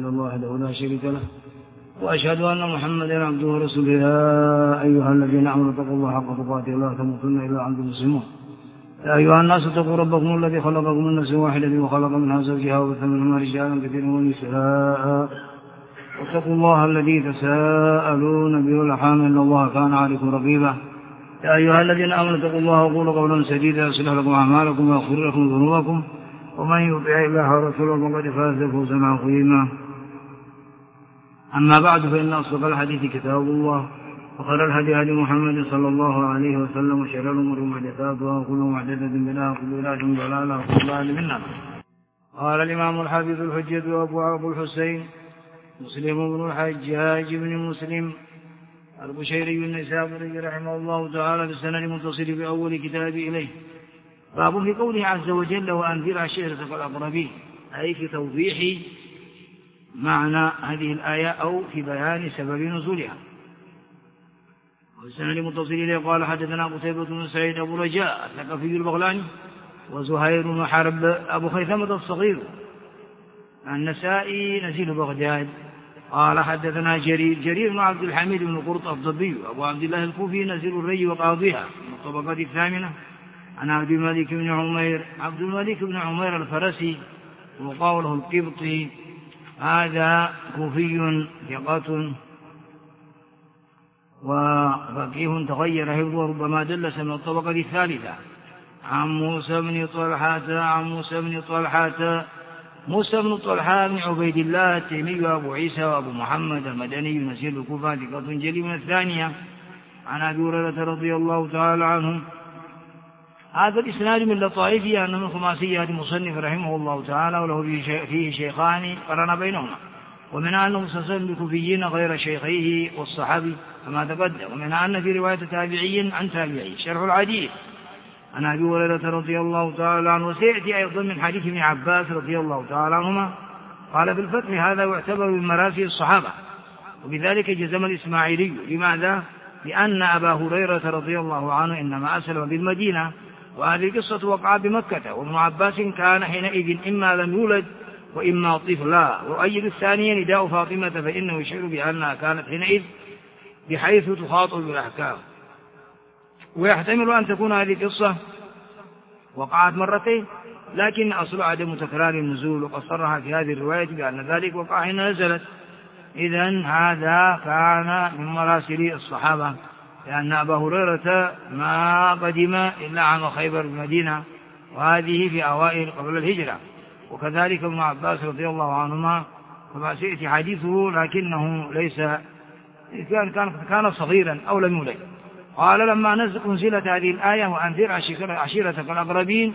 إلا الله وحده لا شريك له وأشهد أن محمدا عبده ورسوله. يا أيها الذين آمنوا اتقوا الله حق تقاته ولا تموتن إلا وأنتم مسلمون. يا أيها الناس اتقوا ربكم الذي خلقكم من نفس واحدة وخلق منها زوجها وبث منهما رجالا كثيرا ونساء واتقوا الله الذي تساءلون به والأرحام إن الله كان عليكم رقيبا. يا أيها الذين آمنوا اتقوا الله وقولوا قولا سديدا يصلح لكم أعمالكم ويغفر لكم ذنوبكم ومن يطع الله ورسوله فقد فاز فوزا عظيما. أما بعد فإن أصدق الحديث كتاب الله وخير الهدي هدي محمد صلى الله عليه وسلم وشر الأمور محدثاتها وكل محدثة بدعة وكل بدعة ضلالة وكل ضلالة في النار. قال الإمام الحافظ الحجة أبو الحسين مسلم بن الحجاج بن مسلم البشيري النسابوري رحمه الله تعالى بالسند متصل بأول كتاب إليه. باب في قوله عز وجل وأنذر عشيرتك الأقربين، أي في توضيح معنى هذه الآية أو في بيان سبب نزولها. والسند متصل إليه قال حدثنا قتيبة بن سعيد أبو رجاء الثقفي البغلاني وزهير بن حرب أبو خيثمة الصغير النسائي نزيل بغداد قال حدثنا جرير بن عبد الحميد بن قرط الضبي أبو عبد الله الكوفي نزيل الري وقاضيها من الطبقات الثامنة عن عبد الملك بن عمير الفرسي وقوله القبطي هذا كوفي ثقة وفقيه تغير حفظه ربما دلس من الطبقة الثالثة عن موسى بن طلحة بن عبيد الله التيمي وأبو عيسى وأبو محمد المدني نزيل الكوفة ثقة جلي من الثانية عن أبي هريرة رضي الله تعالى عنهم. هذا الإسناد من لطائفه أنه من خماسيات المصنف رحمه الله تعالى وله فيه شيخان قرن بينهما، ومنها أنه مسلسل بكوفيين غير شيخيه والصحابي كما تقدم، ومنها أن في رواية تابعي عن تابعي شرح العديد عن أبي هريرة رضي الله تعالى عنه. وسيأتي أيضا من حديث ابن عباس رضي الله تعالى عنهما قال في الفتح هذا يعتبر من مراسي الصحابة، وبذلك جزم الإسماعيلي. لماذا؟ لأن أبا هريرة رضي الله عنه إنما أسلم بالمدينة، وهذه القصة وقعت بمكة، وابن عباس كان حينئذ إما لم يولد وإما طفلا. وأيد الثانية نداء فاطمة فإنه يشعر بأنها كانت حينئذ بحيث تخاطب بالأحكام. ويحتمل أن تكون هذه القصة وقعت مرتين، لكن أصل عدم تكرار النزول، وقد صرح في هذه الرواية بأن ذلك وقع حين نزلت. إذن هذا كان من مراسل الصحابة، لأن أبا هريرة ما قدم إلا عام خيبر بالمدينة، وهذه في أوائل قبل الهجرة. وكذلك ابن عباس رضي الله عنهما كما سيأتي حديثه، لكنه ليس كان صغيرا أو لم يولد. قال لما نزلت هذه الآية وأنذر عشيرتك الأقربين،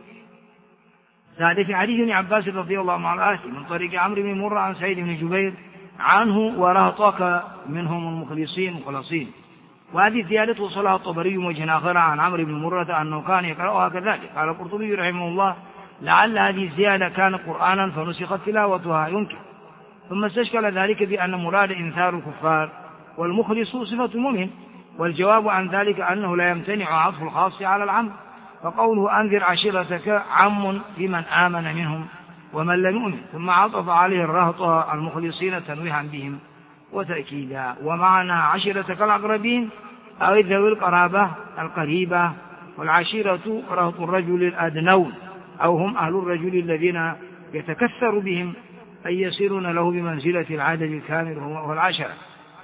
زاد في حديث ابن عباس رضي الله عنه الآتي من طريق عمرو بن مرة عن سعيد بن جبير عنه ورهطك منهم المخلصين. وهذه زيادة وصلها الطبري وجه آخر عن عمرو بن مرة أنه كان يقرأها كذلك. قال القرطبي رحمه الله لعل هذه الزيادة كانت قرآنا فنسخت تلاوتها يمكن، ثم استشكل ذلك بأن مراد إنذار الكفار والمخلص صفة المؤمن، والجواب عن ذلك أنه لا يمتنع عطف الخاص على العام، فقوله أنذر عشيرتك عام لمن آمن منهم ومن لم يؤمن، ثم عطف عليه الرهط المخلصين تنويها بهم وتأكيدا. ومعنى عشيرتك الأقربين أو ذوي القرابة القريبة، والعشيرة رهط الرجل الأدنون أو هم أهل الرجل الذين يتكثر بهم أي يصيرون له بمنزلة العدد الكامل وهو العشرة.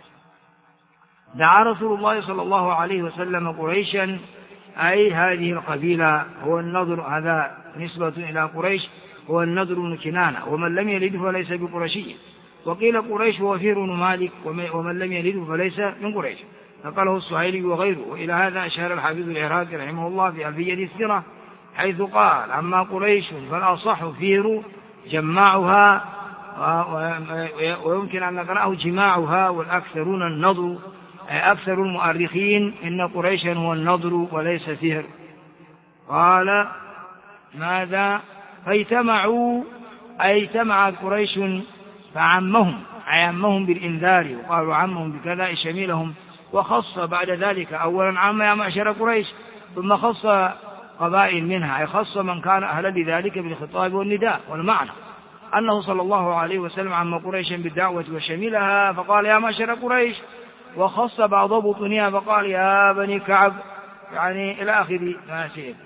دعا رسول الله صلى الله عليه وسلم قريشا أي هذه القبيلة، هو النضر، هذا نسبة إلى قريش، هو النضر بن كنانة، ومن لم يلد فليس بقرشي. وقيل قريش وفير بن مالك، ومن لم يلد فليس من قريش، فقاله السهيلي وغيره. وإلى هذا أشار الحافظ العراقي رحمه الله في ألفية السيرة حيث قال أما قريش فالأصح فير جماعها، ويمكن أن نقرأه جماعها، والأكثرون النضر، أكثر المؤرخين إن قريشا هو النضر وليس فير. قال ماذا؟ فاجتمعوا أي اجتمع قريش فعمهم، عمهم بالإنذار، وقالوا عمهم بكذا شميلهم، وخص بعد ذلك أولا عام يا معشر قريش، ثم خص قبائل منها، أي خص من كان أهلا لذلك بالخطاب والنداء والمعنى. أنه صلى الله عليه وسلم عم قريشا بالدعوة وشملها فقال يا معشر قريش، وخص بعض بطونها فقال يا بني كعب، يعني إلى آخر ما سيأتي.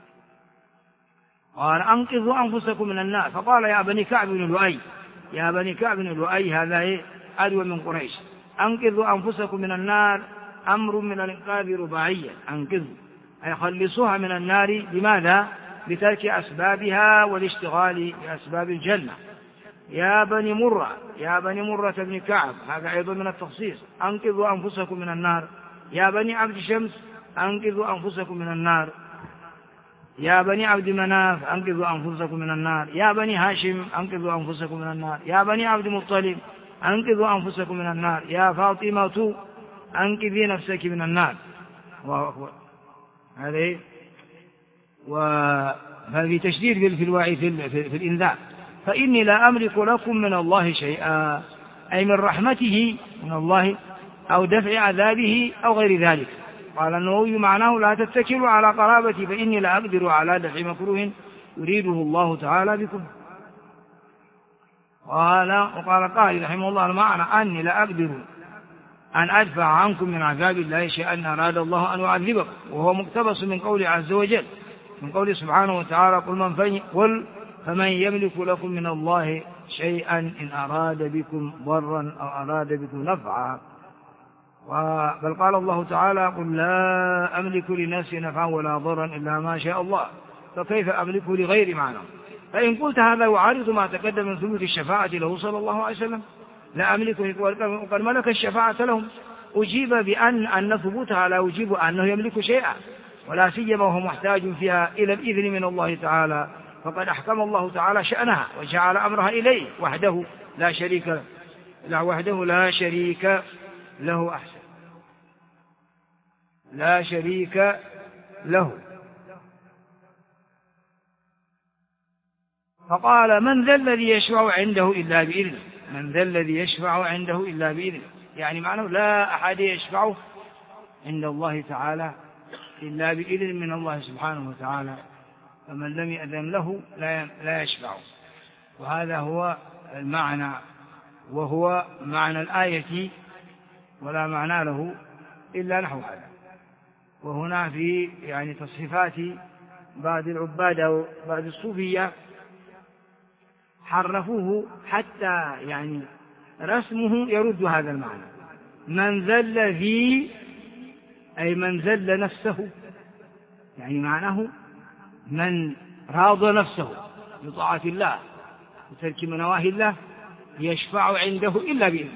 قال أنقذوا أنفسكم من النار، فقال يا بني كعب بن لؤي، يا بني كعب بن لؤي، هذا عدو من قريش، أنقذوا أنفسكم من النار أمر من الإنقاذ رباعيا، أنقذوا أي خلصوها من النار. لماذا؟ بترك أسبابها والاشتغال بأسباب الجنة. يا بني مرة، يا بني مرة بن كعب، هذا أيضا من التخصيص، أنقذوا أنفسكم من النار. يا بني عبد شمس أنقذوا أنفسكم من النار. يا بني عبد مناف أنقذوا أنفسكم من النار. يا بني هاشم أنقذوا أنفسكم من النار. يا بني عبد المطلب أنقذوا أنفسكم من النار. يا فاطمة أنقذي نفسك من النار. الله أكبر. هذه وهذه تشديد في الوعي في الإنذار. فإني لا أملك لكم من الله شيئا، أي من رحمته من الله أو دفع عذابه أو غير ذلك. قال النووي معناه لا تتكلوا على قرابتي فإني لا أقدر على دفع مكروه يريده الله تعالى بكم. وقال قائل رحمه الله المعنى أني لا أقدر أن أدفع عنكم من عذاب الله شيئا أراد الله أن يعذبكم، وهو مقتبس من قوله عز وجل، من قوله سبحانه وتعالى قل فمن يملك لكم من الله شيئا إن أراد بكم ضرا أو أراد بكم نفعا. بل قال الله تعالى قل لا أملك لنفسي نفعا ولا ضرا إلا ما شاء الله، فكيف أملكه لغير معنى؟ فإن قلت هذا يعارض ما تقدم من ثبوت الشفاعة له صلى الله عليه وسلم، لا أملكه وقد ملك الشفاعة لهم، أجيب بأن ثبوتها لا يجيب أنه يملك شيئا، ولا سيما وهو محتاج فيها إلى الإذن من الله تعالى، فقد أحكم الله تعالى شأنها وجعل أمرها إليه وحده لا شريك له أحسن لا شريك له. فقال من ذا الذي يشفع عنده إلا بإذنه، من ذا الذي يشفع عنده إلا بإذنه، يعني معناه لا أحد يشفع عند الله تعالى إلا بإذن من الله سبحانه وتعالى، فمن لم يأذن له لا يشفع. وهذا هو المعنى، وهو معنى الآية ولا معنى له إلا نحو هذا. وهنا في يعني تصحيفات بعض العباد أو بعض الصوفية حرفوه حتى يعني رسمه يرد هذا المعنى، من ذل ذي أي من ذل نفسه، يعني معناه من راض نفسه بطاعة الله وترك منواهي الله يشفع عنده إلا بإذنه،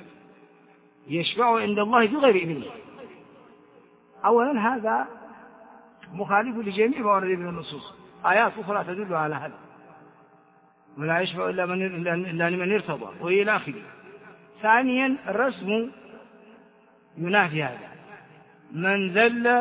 يشفع عند الله بغير إذنه. أولا هذا مخالف لجميع ما ورد من النصوص، آيات أخرى تدل على هذا، ولا يشفع إلا لمن ارتضى وإلى آخره. ثانيا الرسم ينافي هذا، من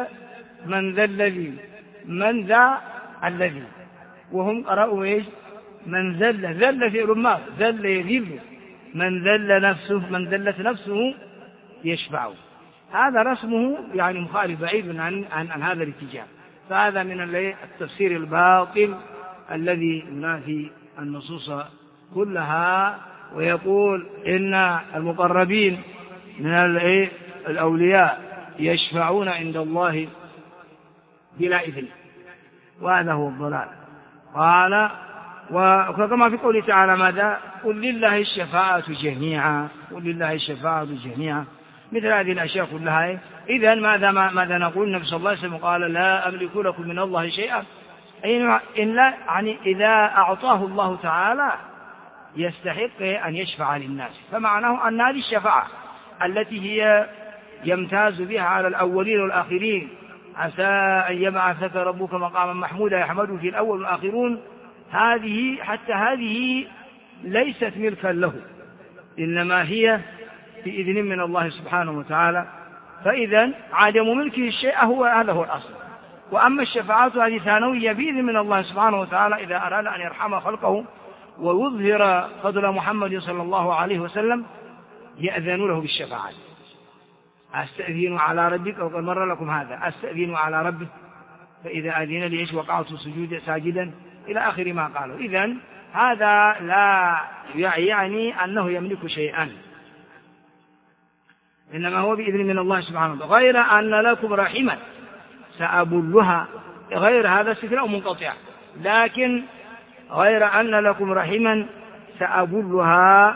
ذا الذي، وهم قرأوا ايش؟ من ذل فعل ماض، ذل يذل، من ذلت نفسه يشفع، هذا رسمه يعني مخالف بعيد عن هذا الاتجاه. فهذا من التفسير الباطل الذي ينافي النصوص كلها، ويقول إن المقربين من الأولياء يشفعون عند الله بلا إذن، وهذا هو الضلال. قال وكما في قوله تعالى ماذا؟ قل لله الشفاعة جميعا، قل لله الشفاعة جميعا، مثل هذه الأشياء كلها. إذن ماذا نقول؟ النبي صلى الله عليه وسلم قال لا أملك لكم من الله شيئا، يعني إذا أعطاه الله تعالى يستحق أن يشفع للناس، فمعناه أن هذه الشفاعة التي هي يمتاز بها على الأولين والآخرين، عسى أن يبعثك ربك مقاما محمودا يحمده في الأول والآخرون، حتى هذه ليست ملكا له، إنما هي بإذن من الله سبحانه وتعالى. فإذا عدم ملكه الشيء هذا هو الأصل. وأما الشفاعات هذه ثانوية بإذن من الله سبحانه وتعالى إذا أراد أن يرحم خلقه ويظهر فضل محمد صلى الله عليه وسلم يأذن له بالشفاعة. أستأذن على ربك، وقد مر لكم هذا، أستأذن على ربك فإذا أذن لي وقعت ساجدا إلى آخر ما قالوا. إذن هذا لا يعني أنه يملك شيئا، إنما هو بإذن من الله سبحانه وتعالى. غير أن لكم رحما سأبلها، غير هذا استثناء منقطع، لكن غير أن لكم رحما سأبلها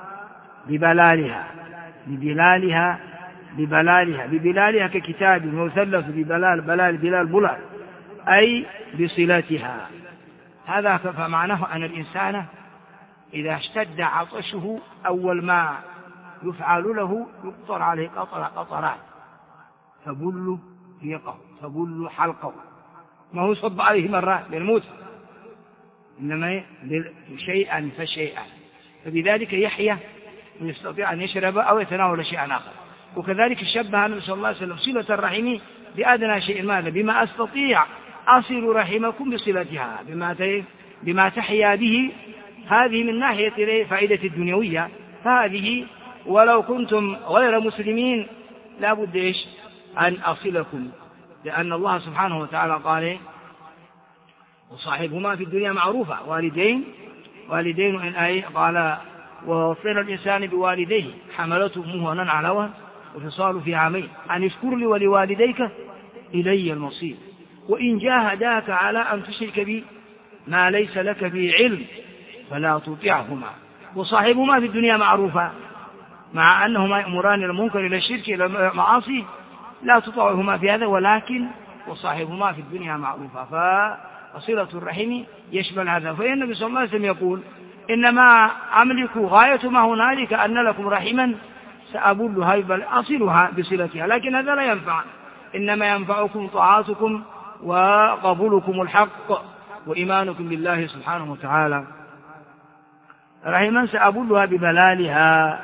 ببلالها ككتاب مثلث بلال بلال أي بصلتها. هذا فمعناه أن الإنسان إذا اشتد عطشه أول ما يفعل له يقطر عليه قطرات، تبل فيقه تبل حلقه، ما هو صب عليه مرات للموت، إنما شيئا فشيئا، فبذلك يحيى ويستطيع أن يشرب أو يتناول شيئا آخر. وكذلك شبه النبي صلى الله عليه وسلم صلة الرحم بأدنى شيء، ماذا؟ بما أستطيع أصل رحمكم بصلتها، بما تحيا به. هذه من ناحية فائدة الدنيوية، فهذه ولو كنتم غير مسلمين لا بد أن أصلكم، لأن الله سبحانه وتعالى قال وصاحبهما في الدنيا معروفة، والدين إن أي قال ووصينا الإنسان بوالديه حملته أمه وهنا على وهن وفصاله في عامين أن اشكر لي ولوالديك إلي المصير وإن جاهداك على أن تشرك بي ما ليس لك به علم فلا تطيعهما. وصاحبهما في الدنيا معروفة، مع أنهما يأمران المنكر إلى الشرك إلى المعاصي لا تطيعهما في هذا، ولكن وصاحبهما في الدنيا معروفة، فصلة الرحم يشمل هذا. فالنبي صلى الله عليه وسلم يقول إنما أملك غاية ما هنالك أن لكم رحما سأبلها بل أصلها بصلتها، لكن هذا لا ينفع، إنما ينفعكم طاعاتكم وقبولكم الحق وإيمانكم بالله سبحانه وتعالى. رحما سأبلها ببلالها.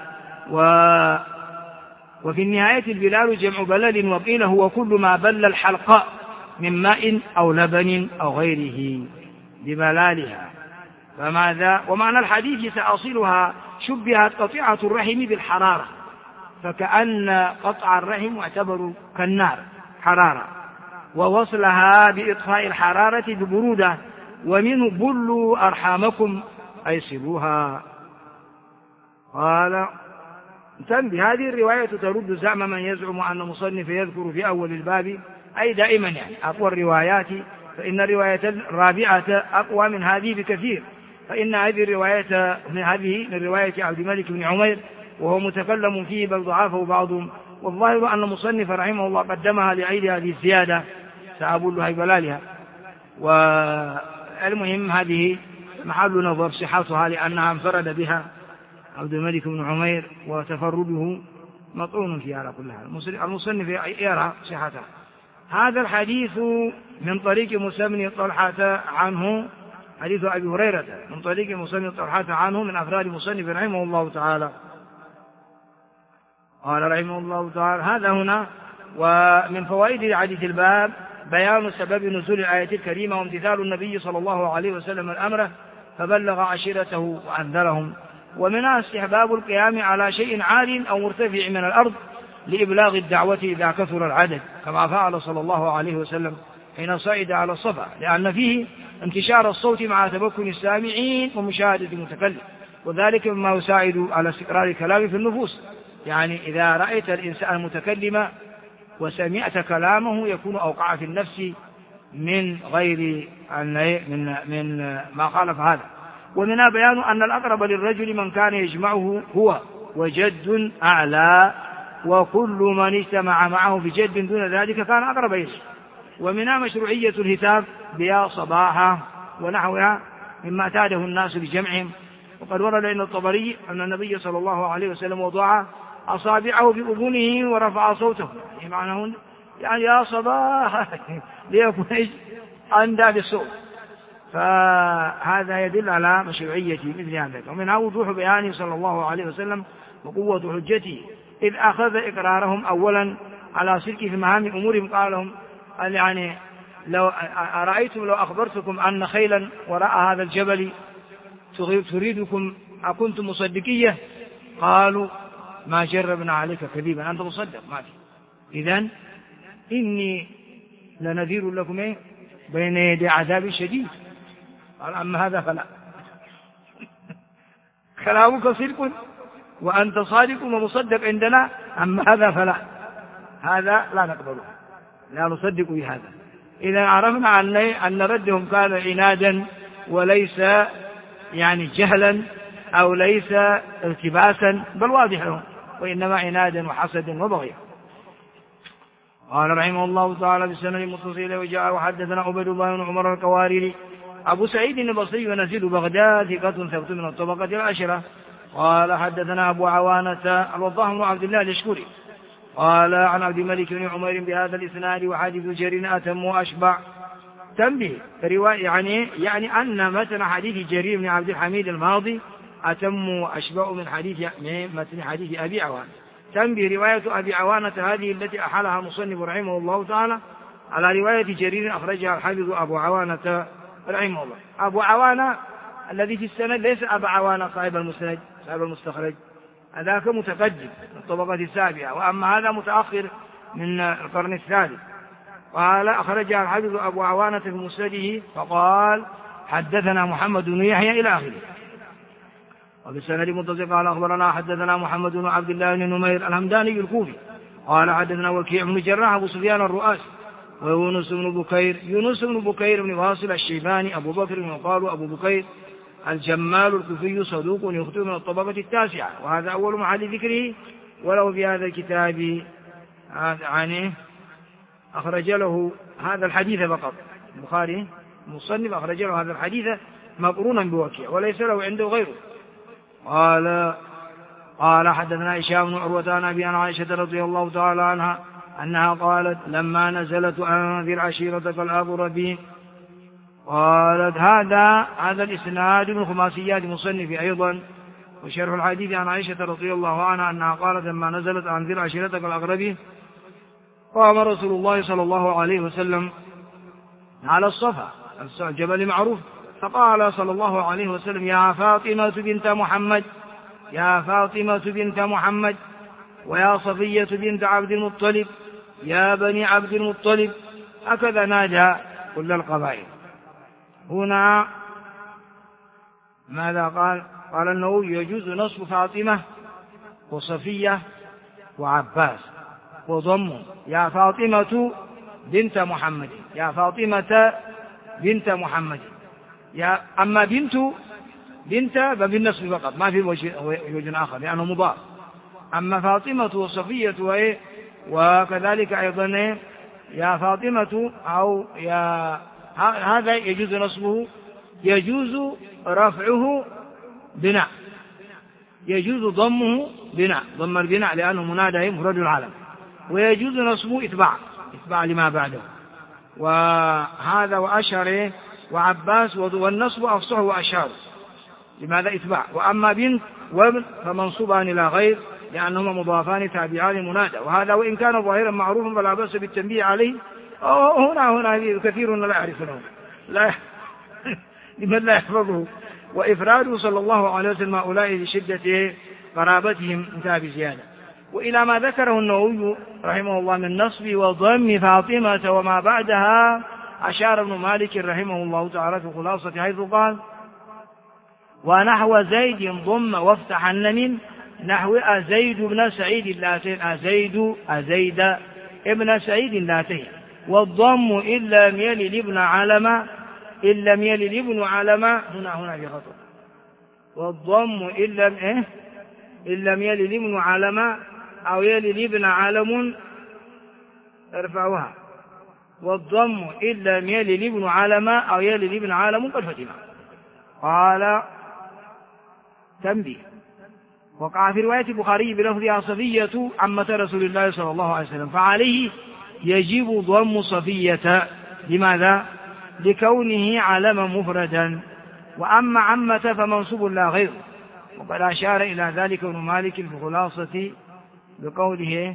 وفي النهاية البلال جمع بلل، وقيل هو كل ما بل الحلق من ماء أو لبن أو غيره ببلالها. فماذا؟ ومعنى الحديث سأصلها شبهت قطيعة الرحم بالحرارة، فكأن قطع الرحم يعتبر كالنار حرارة، ووصلها بإطفاء الحرارة ببرودة، ومنه بلوا أرحامكم أي صلوها. قال تنبه هذه الرواية ترد زعم من يزعم أن مصنف يذكر في أول الباب، أي دائما يعني أقوى الروايات، فإن الرواية الرابعة أقوى من هذه بكثير، فإن هذه الرواية من رواية عبد الملك بن عمير وهو متكلم فيه بل ضعفه بعضهم، والظاهر أن مصنف رحمه الله قدمها لعيد هذه الزيادة سأبلها بلالها. والمهم هذه محل نظر صحتها لأنها انفرد بها عبد الملك بن عمير وتفرده مطعون فيها على كل حال، المصنف يرى صحتها. هذا الحديث من طريق موسى بن طلحة عنه، حديث أبي هريرة من طريق موسى بن طلحة عنه من أفراد مصنف رحمه الله تعالى. قال رحمه الله تعالى هذا هنا. ومن فوائد حديث الباب بيان سبب نزول الآية الكريمة وامتثال النبي صلى الله عليه وسلم الأمر فبلغ عشيرته وأنذرهم، ومنها استحباب القيام على شيء عال أو مرتفع من الأرض لإبلاغ الدعوة إذا كثر العدد، كما فعل صلى الله عليه وسلم حين صعد على الصفا، لأن فيه انتشار الصوت مع تمكن السامعين ومشاهدة المتكلم، وذلك مما يساعد على استقرار الكلام في النفوس. يعني إذا رأيت الإنسان المتكلم وسمعت كلامه يكون أوقع في النفس من غير من ما خالف هذا. ومنها بيان أن الأقرب للرجل من كان يجمعه هو وجد أعلى، وكل من اجتمع معه بجد دون ذلك كان أقرب إليه. ومنها مشروعية الهتاف بيا صباحا ونحوها مما اعتاده الناس بجمعهم. وقد ورد عند الطبري أن النبي صلى الله عليه وسلم وضع أصابعه في أذنه ورفع صوته، يعني يا صباح ليكون أندى بالصوت، فهذا يدل على مشروعية مثل هذا. ومنها وضوح بيانه صلى الله عليه وسلم وقوة حجته، إذ أخذ إقرارهم أولا على صدق في مهام أمورهم. قال لهم يعني لو أرأيتم لو أخبرتكم أن خيلا وراء هذا الجبل تريدكم أكنتم مصدقية؟ قالوا ما جربنا عليك كذبا، أنت مصدق ما في. إذن إني لنذير لكم بين يدي عذاب شديد. قال أما هذا فلا. كلامك صدق وأنت صادق ومصدق عندنا، أما هذا فلا، هذا لا نقبله، لا نصدق بهذا. إذا عرفنا أن ردهم كان عنادا وليس يعني جهلا أو ليس التباسا، بل واضح لهم، وإنما عنادا وحسدا وبغيا. قال رحمه الله تعالى بالسند المتصل وجاء وحدثنا عبيد الله بن عمر الكواريري أبو سعيد البصري ونزيل بغداد ثقة ثبت من الطبقة العشرة. قال حدثنا أبو عوانة الوضاح بن عبد الله اليشكري قال عن عبد الملك بن عمير بهذا الإسناد وحديث جرير أتم وأشبع. تنبيه رواية يعني أن متن حديث جرير بن عبد الحميد الماضي أتم وأشبع من متن حديث أبي عوانة. تنبيه رواية أبي عوانة هذه التي أحالها المصنف رحمه الله تعالى على رواية جرير أخرجها الحافظ أبو عوانة رحمه الله. أبو عوانة الذي في السند ليس أبا عوانة صاحب المسند صاحب المستخرج، هذاك متقدم من الطبقة السابعة، وأما هذا متأخر من القرن الثالث. قال أخرجها الحافظ أبو عوانة في مسنده فقال حدثنا محمد بن يحيى إلى آخره. وبالسند متصل قال أخبرنا حدثنا محمد بن عبد الله بن نمير الهمداني الكوفي قال حدثنا وكيع بن جراح أبو سفيان الرؤاسي ويونس بن بكير بن واصل الشيباني أبو بكر وقالوا أبو بكير الجمال الكوفي صدوق يخطئ من الطبقة التاسعة، وهذا أول محل ذكره. ولو في هذا الكتاب عنه أخرج له هذا الحديث فقط، البخاري المصنف أخرج له هذا الحديث مقرونا بوكيع وليس له عنده غيره. قال حدثنا هشام بن عروة عن أبي عائشة رضي الله تعالى عنها أنها قالت لما نزلت أنذر عشيرتك الأقربين. قالت هذا الإسناد من خماسيات مصنف أيضا. وشرح الحديث عن عائشة رضي الله عنها أنها قالت لما نزلت أنذر عشيرتك الأقربين قام رسول الله صلى الله عليه وسلم على الصفا الجبل معروف، فقال صلى الله عليه وسلم يا فاطمة بنت محمد ويا صفية بنت عبد المطلب يا بني عبد المطلب، هكذا نادى كل القبائل. هنا ماذا قال النووي يجوز نصب فاطمة وصفية وعباس وضم يا فاطمة بنت محمد، يا فاطمة بنت محمد، أما بنت فبالنصب فقط ما في وجه آخر لأنه مضاف. أما فاطمة وصفية وكذلك أيضا يا فاطمة أو هذا يجوز نصبه، يجوز رفعه بناء، يجوز ضمه بناء، ضم البناء لأنه منادى مفرد العلم، ويجوز نصبه إتباع لما بعده. وهذا وأشهر وعباس والنصب أفصح وأشهر، لماذا إتباع. وأما بنت وابن فمنصوبان إلى غير لأنهما مضافان تابعان منادى، وهذا وإن كان ظاهرا معروفا فلا بأس بالتنبيه عليه. هنا كثير لا يعرفونه لمن لا يحفظه، وإفراده صلى الله عليه وسلم هؤلاء لشدة قرابتهم انتهى بزيادة. وإلى ما ذكره النووي رحمه الله من نصب وضم فاطمة وما بعدها أشار ابن مالك رحمه الله تعالى في خلاصة حيث قال ونحو زيد ضم وافتحن من نحو أزيد بن سعيد اللاتين أزيد ابن سعيد اللاتين، والضم إن لم يلل ابن علم هنا بخطأ، والضم إن لم يلل ابن علم أو يلل ابن علم ارفعوها، والضم إن لم يلل ابن علم أو يلل ابن علم قد فتنا. قال تنبيه وقع في رواية البخاري بلفظها صفية عمة رسول الله صلى الله عليه وسلم، فعليه يجب ضم صفية. لماذا؟ لكونه علما مفردا، وأما عمة فمنصوب لا غير. وقد أشار إلى ذلك ابن مالك في خلاصة بقوله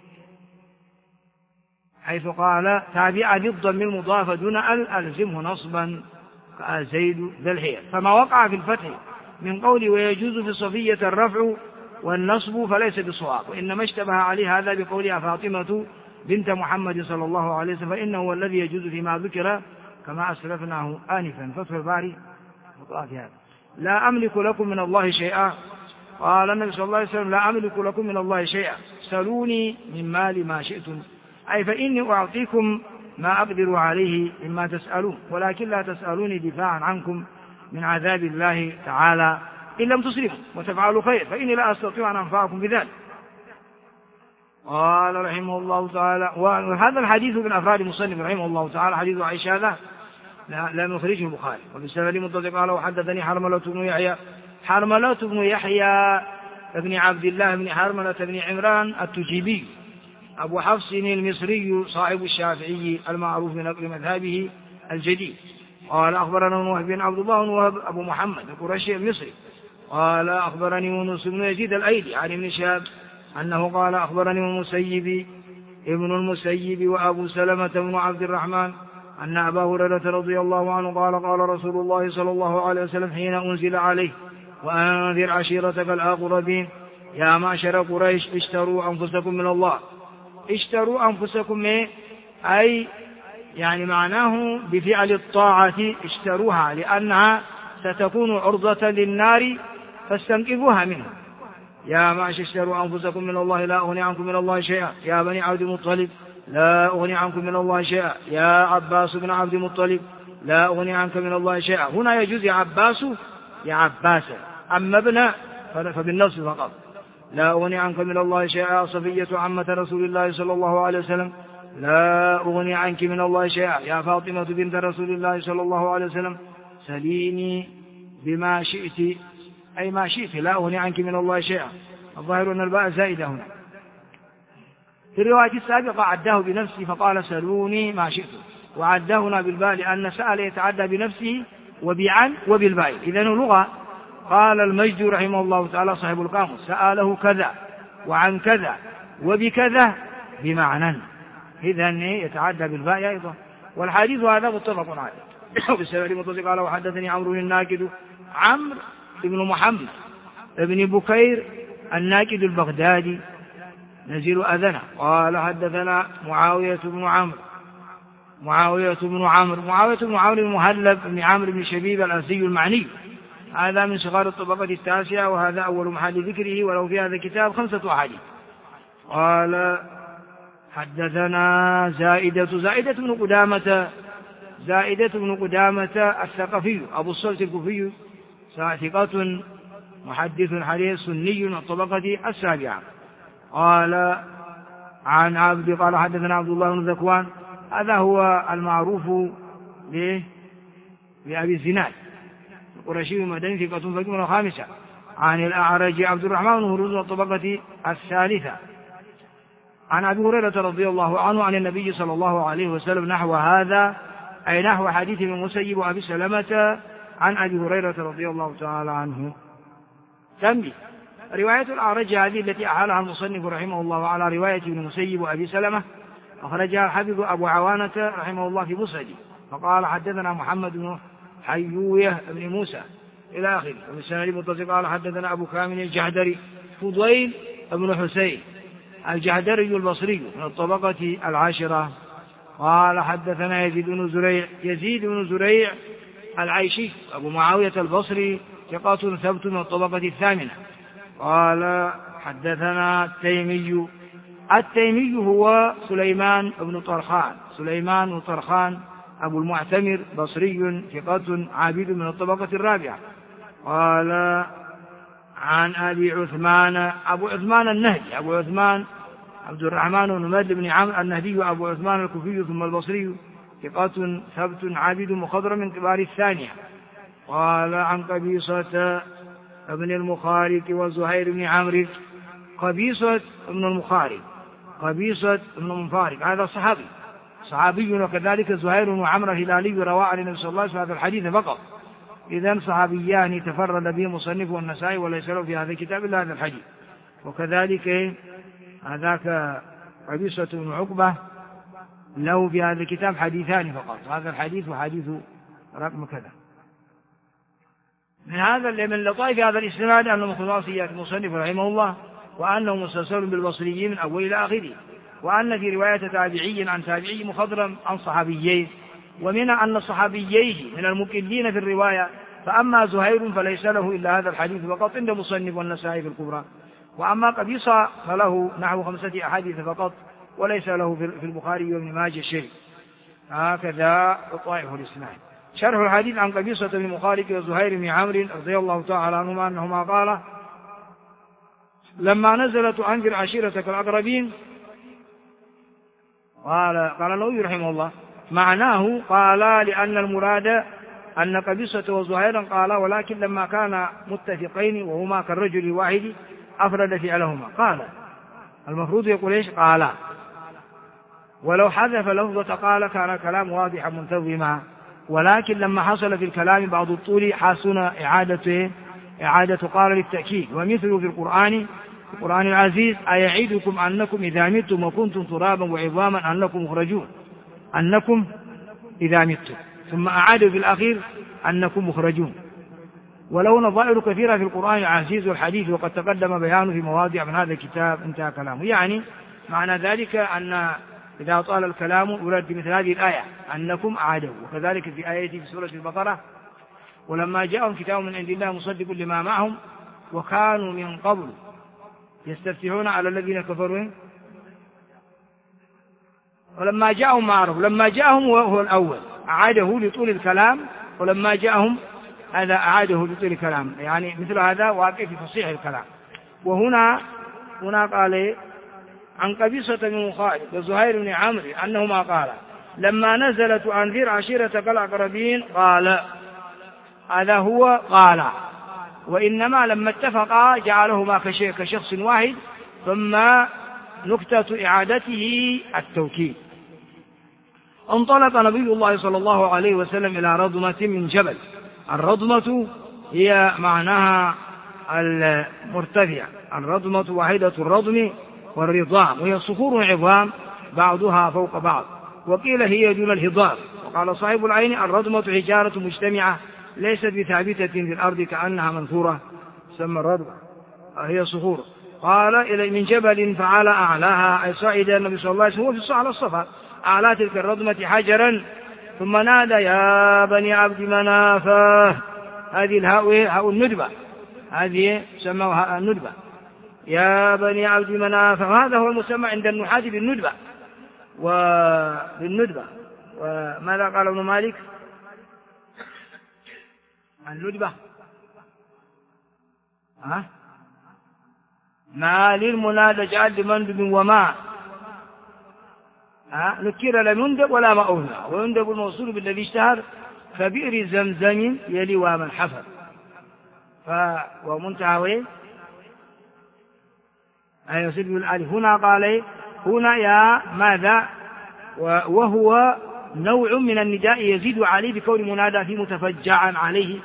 حيث قال تابع للضم المضاف دون ألزمه نصبا كزيد ذا الحيل. فما وقع في الفتح من قول ويجوز في صفية الرفع والنصب فليس بصواب، وإنما اشتبه عليه هذا بقولها فاطمة بنت محمد صلى الله عليه وسلم، فإنه هو الذي يجوز فيما ذكر كما أسلفناه آنفا. فتح الباري وقع في هذا. لا أملك لكم من الله شيئا. قال النبي صلى الله عليه وسلم لا أملك لكم من الله شيئا، سلوني من مال ما شئتم، أي فإني أعطيكم ما أقدر عليه مما تسألون، ولكن لا تسألوني دفاعا عنكم من عذاب الله تعالى إن لم تسلموا وتفعلوا خير، فإني لا أستطيع أن أنفعكم بذلك. قال رحمه الله تعالى، وهذا الحديث من أفراد المصنف رحمه الله تعالى حديث عائشة هذا لم يخرجه البخاري. وبالسند متصل قال وحدثني حرملة بن يحيى ابن عبد الله بن حرملة بن عمران التجيبي أبو حفص المصري صاحب الشافعي المعروف بنقل مذهبه الجديد. قال أخبرنا وهب بن عبد الله وهب أبو محمد القرشي المصري قال أخبرني يونس بن يزيد الأيلي عن ابن شهاب أنه قال أخبرني ابن المسيب وأبو سلمة بن عبد الرحمن أن أبا هريرة رضي الله عنه قال قال رسول الله صلى الله عليه وسلم حين أنزل عليه وأنذر عشيرتك الأقربين يا معشر قريش اشتروا أنفسكم من الله. اشتروا أنفسكم أي يعني معناه بفعل الطاعة اشتروها لأنها ستكون عرضة للنار فاستنقذوها منها. يا معشر اشتروا أنفسكم من الله لا أغني عنكم من الله شيئا. يا بني عبد المطلب لا أغني عنكم من الله شيئا. يا عباس بن عبد المطلب لا أغني عنك من الله شيئا. هنا يجوز يا عباس يا عباس، أما ابن فبالنص فقط. لا أغني عنك من الله شيئا. صفية عمة رسول الله صلى الله عليه وسلم لا أغني عنك من الله شيئا. يا فاطمة بنت رسول الله صلى الله عليه وسلم سليني بما شئت، أي ما شئت لا أغني عنك من الله شيئا. الظاهر أن الباء زائدة هنا. في الرواية السابقة عداه بنفسه فقال سلوني ما شئتم، وعداه هنا بالباء لأن سأل يتعدى بنفسه وبعن وبالباء. إذن لغة. قال المجد رحمه الله تعالى صاحب القاموس سأله كذا وعن كذا وبكذا بمعنى، إذن يتعدى بالباء أيضا. والحديث هذا متفق عليه. بالسند المتصل قال وحدثني عمرو الناقد عمرو بن محمد ابن بكير الناقد البغدادي نزيل أذنه. قال حدثنا معاوية بن عمرو المهلب بن عمرو بن شبيب الأسدي المعني، هذا من صغار الطبقة التاسعة، وهذا أول محل ذكره، ولو في هذا الكتاب 5 أحاديث. قال حدثنا زائدة بن قدامة الثقفي أبو الصلت الكوفي ثقة محدث حديث سني من الطبقة السابعة. قال حدثنا عبد الله بن ذكوان، هذا هو المعروف بأبي الزناد القرشي المدني ثقة فقيه من الخامسة. عن الأعرج عبد الرحمن بن هرمز من الطبقة الثالثة. عن أبي هريرة رضي الله عنه عن النبي صلى الله عليه وسلم نحو هذا، أي نحو حديث ابن المسيب وأبي سلمة عن أبي هريرة رضي الله تعالى عنه. تنبيه: رواية الأعرج هذه التي أحالها المصنف رحمه الله على رواية ابن المسيب وأبي سلمة أخرجها الحافظ أبو عوانة رحمه الله في مسنده، فقال حدثنا محمد بن حيوية بن موسى إلى آخره. وفي السند المتصل قال حدثنا أبو كامل الجحدري فضيل بن حسين الجحدري البصري من الطبقة العاشرة. قال حدثنا يزيد بن زريع العيشي أبو معاوية البصري ثقة ثبت من الطبقة الثامنة. قال حدثنا التيمي هو سليمان بن طرخان أبو المعتمر بصري ثقة عابد من الطبقة الرابعة. قال عن أبي عثمان أبو عثمان النهدي أبو عثمان عبد الرحمن بن مهدي بن عمرو النهدي أبو عثمان الكوفي ثم البصري ثقة ثبت عابد مخضرم من كبار الثانية. قال عن قبيصة ابن المخارق وزهير بن عمرو قبيصة ابن المفارق هذا صحابي وكذلك زهير بن عمرو الهلالي روى عن النبي صلى الله عليه وسلم هذا الحديث فقط. إذن صحابيان تفرد به مصنف والنسائي وليس له في هذا الكتاب إلا هذا الحديث. وكذلك هذاك قبيصة بن عقبة له في هذا الكتاب حديثان فقط، هذا الحديث وحديث رقم كذا. من لطائف هذا الإسناد أنه من خصوصيات المصنف رحمه الله، وأنه مسلسل بالبصريين من أول إلى آخره، وأن في رواية تابعي عن تابعي مخضرم عن صحابيين، ومن أن صحابييه من المكلين في الرواية فأما زهير فليس له إلا هذا الحديث فقط عند مصنف والنسائي في الكبرى، وأما قبيصة فله نحو 5 أحاديث فقط وليس له في البخاري وابن ماجه شيء. هكذا لطائف الإسناد. شرح الحديث عن قبيصة بن مخارق وزهير بن عمرو رضي الله تعالى عنهما أنهما قال لما نزلت أنذر عشيرتك الأقربين، قال النووي رحمه الله معناه قال لأن المراد أن قبيصة وزهيرا قال ولكن لما كان متفقين وهما كالرجل الواحد أفرد فعلهما. قال المفروض يقول إيش؟ قال، ولو حذف لفظة قال كان الكلام واضحا منتظما، ولكن لما حصل في الكلام بعض الطول حاسون إعادة قال للتأكيد. ومثل في القرآن العزيز أيعيدكم أنكم إذا متم وكنتم ترابا وعظاما أنكم مخرجون، أنكم إذا متم، ثم أعادوا في الأخير أنكم مخرجون. وله نظائر كثيرة في القرآن العزيز والحديث وقد تقدم بيانه في مواضع من هذا الكتاب. انتهى كلامه. يعني معنى ذلك أن إذا طال الكلام ورد مثل هذه الآية أنكم أعادوا، وكذلك في آية في سورة البقرة ولما جاءهم كتاب من عند الله مصدق لما معهم وكانوا من قبل يستفتحون على الذين كفروا، ولما جاءهم ما عرفوا، لما جاءهم وهو الأول أعاده لطول الكلام، ولما جاءهم هذا أعاده لطول الكلام، يعني مثل هذا واقع في فصيح الكلام. وهنا قال عن قبيصة بن مخارق وزهير بن عمرو أنهما قال لما نزلت أنذر عشيرتك الأقربين قال، هذا هو قال، وإنما لما اتفقا جعلهما كشخص واحد، ثم نكتة إعادته التوكيد. انطلق نبي الله صلى الله عليه وسلم إلى رضمة من جبل. الرضمة هي معناها المرتفع، الرضمة واحدة الرضم والرضام، وهي صخور عظام بعضها فوق بعض، وقيل هي دون الهضاب. وقال صاحب العين الرضمة حجارة مجتمعة ليست بثابتة في الأرض كأنها منثورة، تسمى الرضمة، هي صخور. قال إلى من جبل فعلى أعلاها، أي صعد النبي صلى الله عليه وسلم في على الصفا أعلى تلك الرضمة حجرا، ثم نادى يا بني عبد منافة. هذه الهاء هاء الندبة، هذه سموها الندبة، يا بني عبد منافة. هذا هو المسمى عند النحاة بالندبة وبالندبة. وماذا قال ابن مالك عن الندبة؟ ما للمنادى جعل لمندب وما نكر لم يندب ولا ما أهنى، ويندب الموصول بالذي اشتهر كبئر زمزم يلي ومن حفر. ومنتهى وين يصير بالآلف. هنا قال هنا يا ماذا، وهو نوع من النداء يزيد عليه بكون منادى فيه متفجعا عليه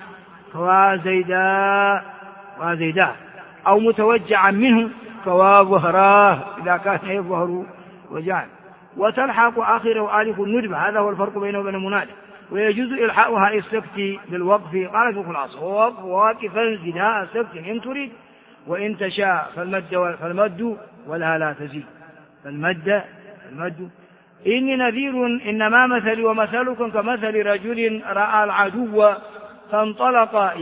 وزيدا أو متوجعا منه كواظهراه إذا كان يظهر وجعا. وتلحق آخره آلف الندبة، هذا هو الفرق بينه وبين المنادى. ويجوز إلحاؤها السكت بالوقف. قال في الخلاصة واقفا زداء سكت إن تريد، وإن تشاء فالمد ولا لا تزيد، فالمد إني نذير إنما مثلي ومثلكم كمثل رجل رأى العدو فانطلق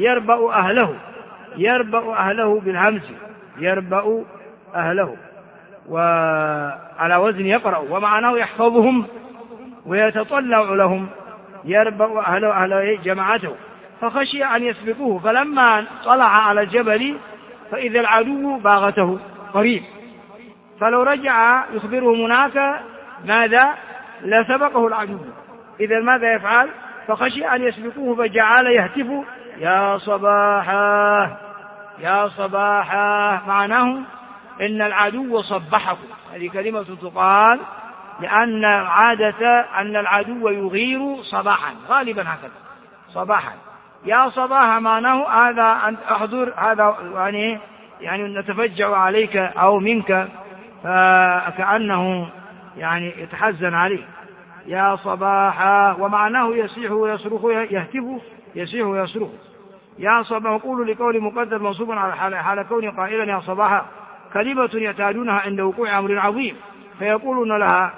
يربأ أهله بالهمز، يربأ أهله، وعلى وزن يقرأ، ومعناه يحفظهم ويتطلع لهم، يربأ أهله جماعته، فخشي أن يسبقوه، فلما طلع على الجبل فإذا العدو باغته قريب، فلو رجع يخبرهم هناك ماذا لسبقه العدو. إذا ماذا يفعل؟ فخشي أن يسبقوه فجعل يهتف يا صباحا يا صباحا، معناه إن العدو صبحكم. هذه كلمة تقال لأن عادة أن العدو يغير صباحا، غالبا هكذا صباحا. يا صباح معناه هذا أنت أحضر، هذا يعني نتفجع عليك أو منك، فكأنه يعني يتحزن عليه. يا صباحا، ومعناه يصيح ويصرخ، يهتف يصيح ويصرخ. يا صباح قولوا لقول مقدر منصوب على حال كون قائلا يا صباحا، كلمة يعتادونها عند وقوع أمر عظيم فيقولونها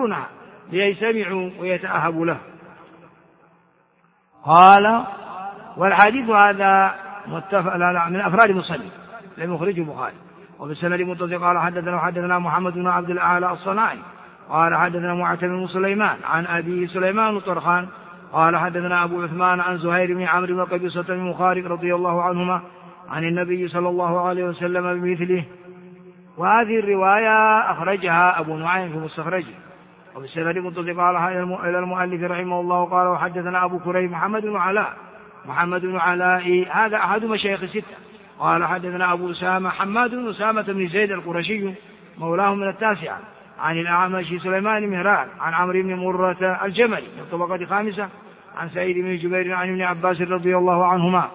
ليسمعوا ويتأهبوا له. قال والحديث هذا من أفراد مسلم لم يخرجه البخاري. وبالسند متصل قال حدثنا محمد بن عبد الأعلى الصنعاني قال حدثنا معتمر بن سليمان عن أبي سليمان الطرخان قال حدثنا أبو عثمان عن زهير بن عمرو بن قبيصة بن مخارق رضي الله عنهما عن النبي صلى الله عليه وسلم بمثله. وهذه الرواية أخرجها أبو نعيم في مستخرجه. وبالسند متصل قال إلى المؤلف رحمه الله قال وحدثنا أبو كريب محمد بن علاء هذا أحد مشايخ الستة قال حدثنا أبو أسامة حماد بن أسامة بن زيد القرشي مولاه من التاسعة عن الأعمش سليمان مهران عن عمرو بن مرة الجملي من الطبقة الخامسة عن سعيد بن جبير عن ابن عباس رضي الله عنهما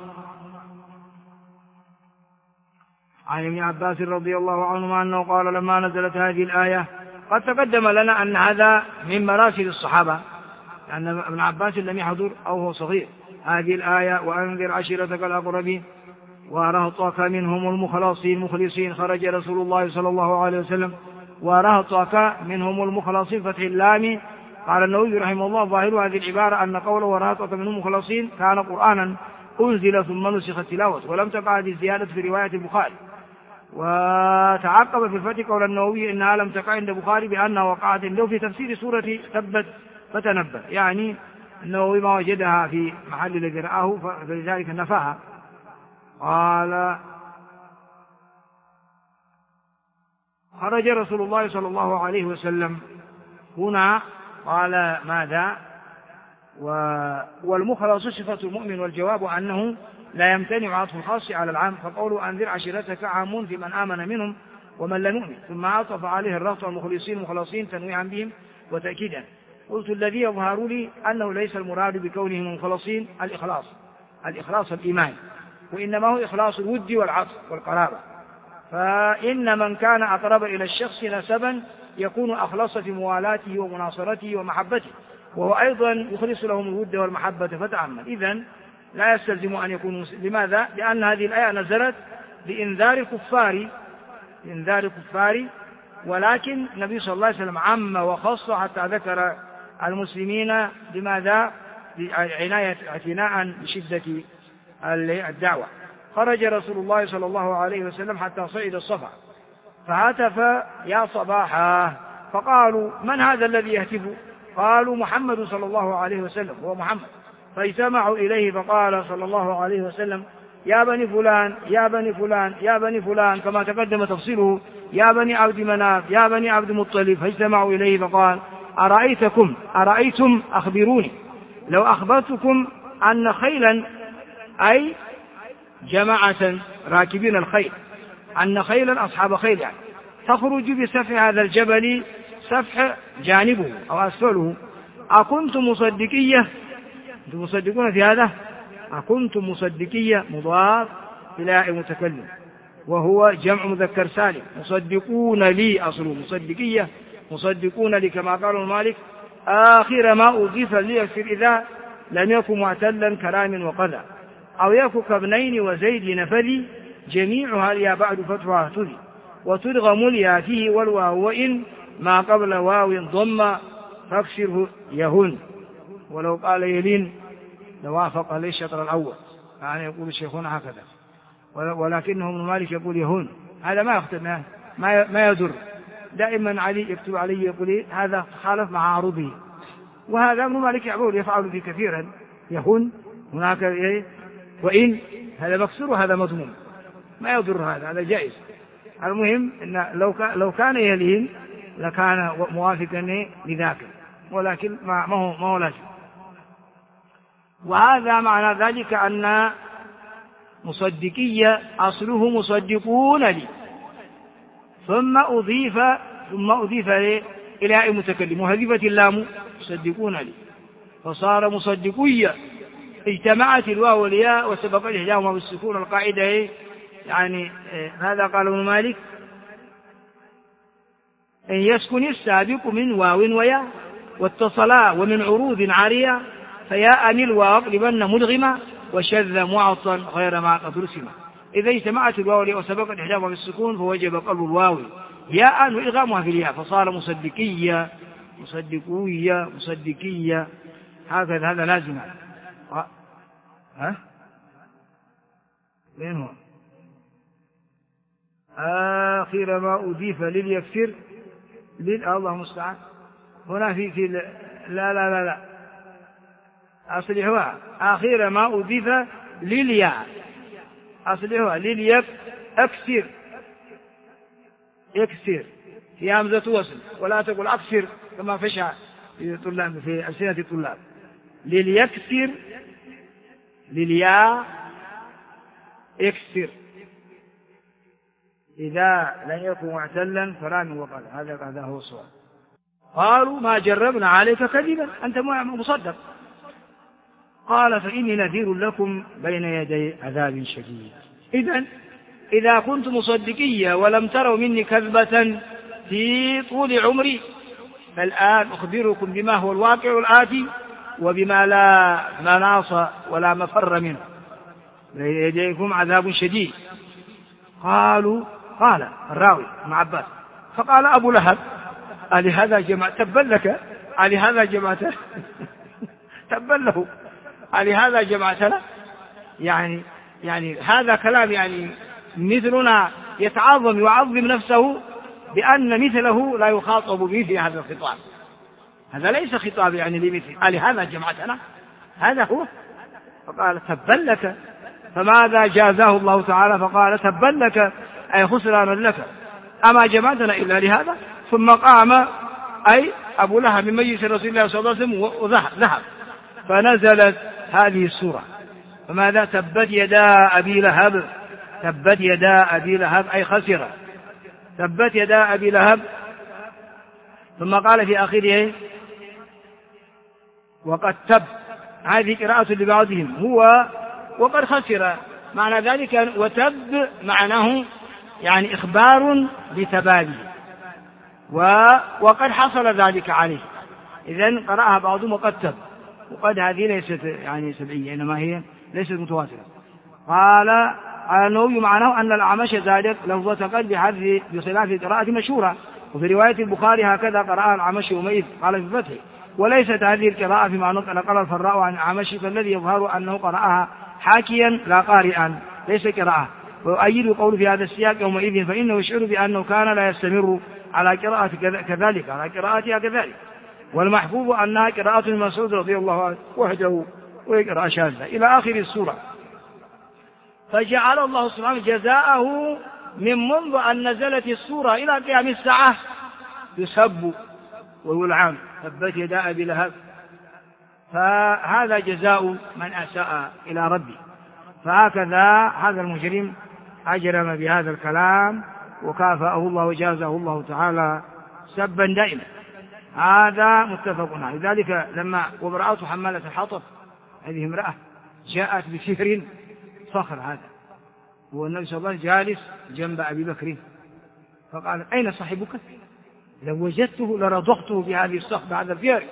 أنه قال لما نزلت هذه الآية قد تقدم لنا أن هذا من مراسل الصحابة لأن ابن عباس لم يحضر أو هو صغير هذه الآية وأنذر عشيرتك الأقربين ورهطك منهم المخلصين خرج رسول الله صلى الله عليه وسلم ورهطك منهم المخلصين فتح اللام. قال النووي رحمه الله ظاهر هذه العبارة أن قوله ورهطك منهم المخلصين كان قرآنا أنزل ثم نسخ تلاوته ولم تقع هذه الزيادة في رواية البخاري. وتعقب في الفتح قول النووي إنها لم تقع عند البخاري بأنها وقعت عنده في تفسير سورة تبت فتنبأ يعني النووي ما وجدها في محل الذي رآه فلذلك نفاها. قال خرج رسول الله صلى الله عليه وسلم هنا قال ماذا والمخلص صفة المؤمن والجواب أنه لا يمتنع عطف الخاص على العام فقوله أنذر عشيرتك عام في من آمن منهم ومن لم يؤمن ثم عطف عليه الرهط والمخلصين تنويعا بهم وتأكيدا. قلت الذي يظهر لي أنه ليس المراد بكونهم مخلصين الإخلاص الإيمان وإنما هو إخلاص الود والعطف والقرابة فإن من كان أقرب إلى الشخص نسبا يكون أخلص في موالاته ومناصرته ومحبته وهو أيضا يخلص لهم الود والمحبة فتأمل. إذن لا يستلزم أن يكون لماذا؟ لأن هذه الآية نزلت لإنذار الكفار ولكن النبي صلى الله عليه وسلم عم وخص حتى ذكر المسلمين بماذا؟ اعتناء بشدة الدعوة. خرج رسول الله صلى الله عليه وسلم حتى صعد الصفا فهتف يا صباحا فقالوا من هذا الذي يهتف؟ قالوا محمد صلى الله عليه وسلم هو محمد فاجتمعوا إليه فقال صلى الله عليه وسلم يا بني فلان يا بني فلان يا بني فلان كما تقدم تفصيله يا بني عبد مناف يا بني عبد المطلب فاجتمعوا إليه فقال أرأيتم أخبروني لو أخبرتكم أن خيلا أي جماعة راكبين الخيل أن خيلا أصحاب خيل يعني تخرج بسفح هذا الجبل سفح جانبه أو أسفله أكنتم مصدقية أنتم مصدقون في هذا أكنتم مصدقية مضاف إلى متكلم وهو جمع مذكر سالم مصدقون لي أصله مصدقية مصدقون لي كما قال المالك آخر ما أضيف ليكفر إذا لم يكن معتلا كرام وقذا أو يكن كابنين وزيد نفذي جميعها ليا بعد فتحها اهتدي وتدغم اليا فيه والواو وإن ما قبل واو ضم فاكسره يهن ولو قال يلين لوافق عليه الشطر الأول يعني يقول الشيخون هكذا ولكنه ابن مالك يقول يهن هذا ما يختلف ما يضر دائما علي يكتب عليه يقول هذا خالف مع عروضه وهذا ابن مالك يفعل في كثيرا يهن هناك وإن هذا مكسور وهذا مضموم ما يضر هذا جائز. المهم إن لو كان يلين لكان موافقا لذاك ولكن ما هو لازم. وهذا معنى ذلك أن مصدقية أصله مصدقون لي ثم أضيف إلى المتكلم وهذفت اللام مصدقون لي فصار مصدقية اجتمعت الواو والياء وسبق إحداهما بالسكون القاعدة يعني هذا قال ابن مالك إن يسكن السابق من واو وياء واتصلا ومن عروض عارية فياء الواو اقلبن مدغمة وشذ معطا غير ما قد رسم. إذا اجتمعت الواو والياء وسبقت إحداهما بالسكون فوجب قلب الواو ياء وإدغامها في الياء فصار مصدقية مصدقية هكذا هذا لازم وين هو؟ آخر ما أضيف لليكسر الله المستعان. هنا في لا أصلحها آخر ما أضيف للياء، أصلحها لليك أكسر، يكسر في همزة وصل، ولا تقول أكسر كما فشع في ألسنة الطلاب. لليكسر للياء اكسر، إذا لم يكن معتلا فلا من وقال. هذا هو الصواب. قالوا ما جربنا عليك كذبا أنت مصدق. قال فإني نذير لكم بين يدي عذاب شديد. إذا كنت مصدقية ولم تروا مني كذبة في طول عمري، فالآن أخبركم بما هو الواقع الآتي وبما لا مناص ولا مفر منه، بين يديكم عذاب شديد. قال الراوي ابن عباس فقال أبو لهب ألهذا جمعت تبا لك ألهذا جمعتنا تبا له ألهذا جمعتنا. يعني هذا كلام يعني مثلنا يتعظم يعظم نفسه بأن مثله لا يخاطب به في هذا الخطاب. هذا ليس خطاب يعني لمثل ألهذا جمعتنا، هذا هو. فقال تبا لك، فماذا جازاه الله تعالى؟ فقال تبا لك أي خسرانا لك، أما جمعتنا إلا لهذا. ثم قام أي أبو لهب من مجلس رسول الله صلى الله عليه وسلم وذهب، فنزلت هذه السورة. فماذا؟ تبت يدا أبي لهب، تبت يدا أبي لهب أي خسر، تبت يدا أبي لهب. ثم قال في آخره وقد تب، هذه قراءة لبعضهم هو وقد خسر، معنى ذلك وتب معناه يعني إخبار بتبابه، وقد حصل ذلك عليه. إذن قرأها بعضهم وقد تب، وقد هذه ليست يعني سبعية، إنما هي ليست متواترة. قال النووي معناه أن الأعمش زادت لفظة قد بحذف بخلاف قراءة مشهورة، وفي رواية البخاري هكذا قرأها الأعمش يومئذ قال في الفتح. وليست هذه القراءة فيما نقل الفراء عن الأعمش، فالذي يظهر أنه قرأها حاكيا لا قارئا، ليس قراءة. ويؤيد قول في هذا السياق يومئذ فإنه يشعر بأنه كان لا يستمر على قراءة كذلك، على قراءتها كذلك. والمحفوظ أنها قراءة مسعود رضي الله عنه وحده ويقرأ شاذة إلى آخر السورة. فجعل الله سبحانه جزاءه من منذ أن نزلت السورة إلى قيام الساعة يسب ويلعن، تبت يدا أبي لهب. فهذا جزاء من أساء إلى ربه. فهكذا هذا المجرم أجرم بهذا الكلام وكافأه الله وجازه الله تعالى سبا دائما. هذا متفق عليه. لذلك لما وامرأته حمالة الحطب، هذه امرأة جاءت بسحر فخر، هذا هو النبي صلى الله عليه وسلم جالس جنب أبي بكر، فقال أين صاحبك؟ لو وجدته لرضخته بهذه الصخبة هذا الفير.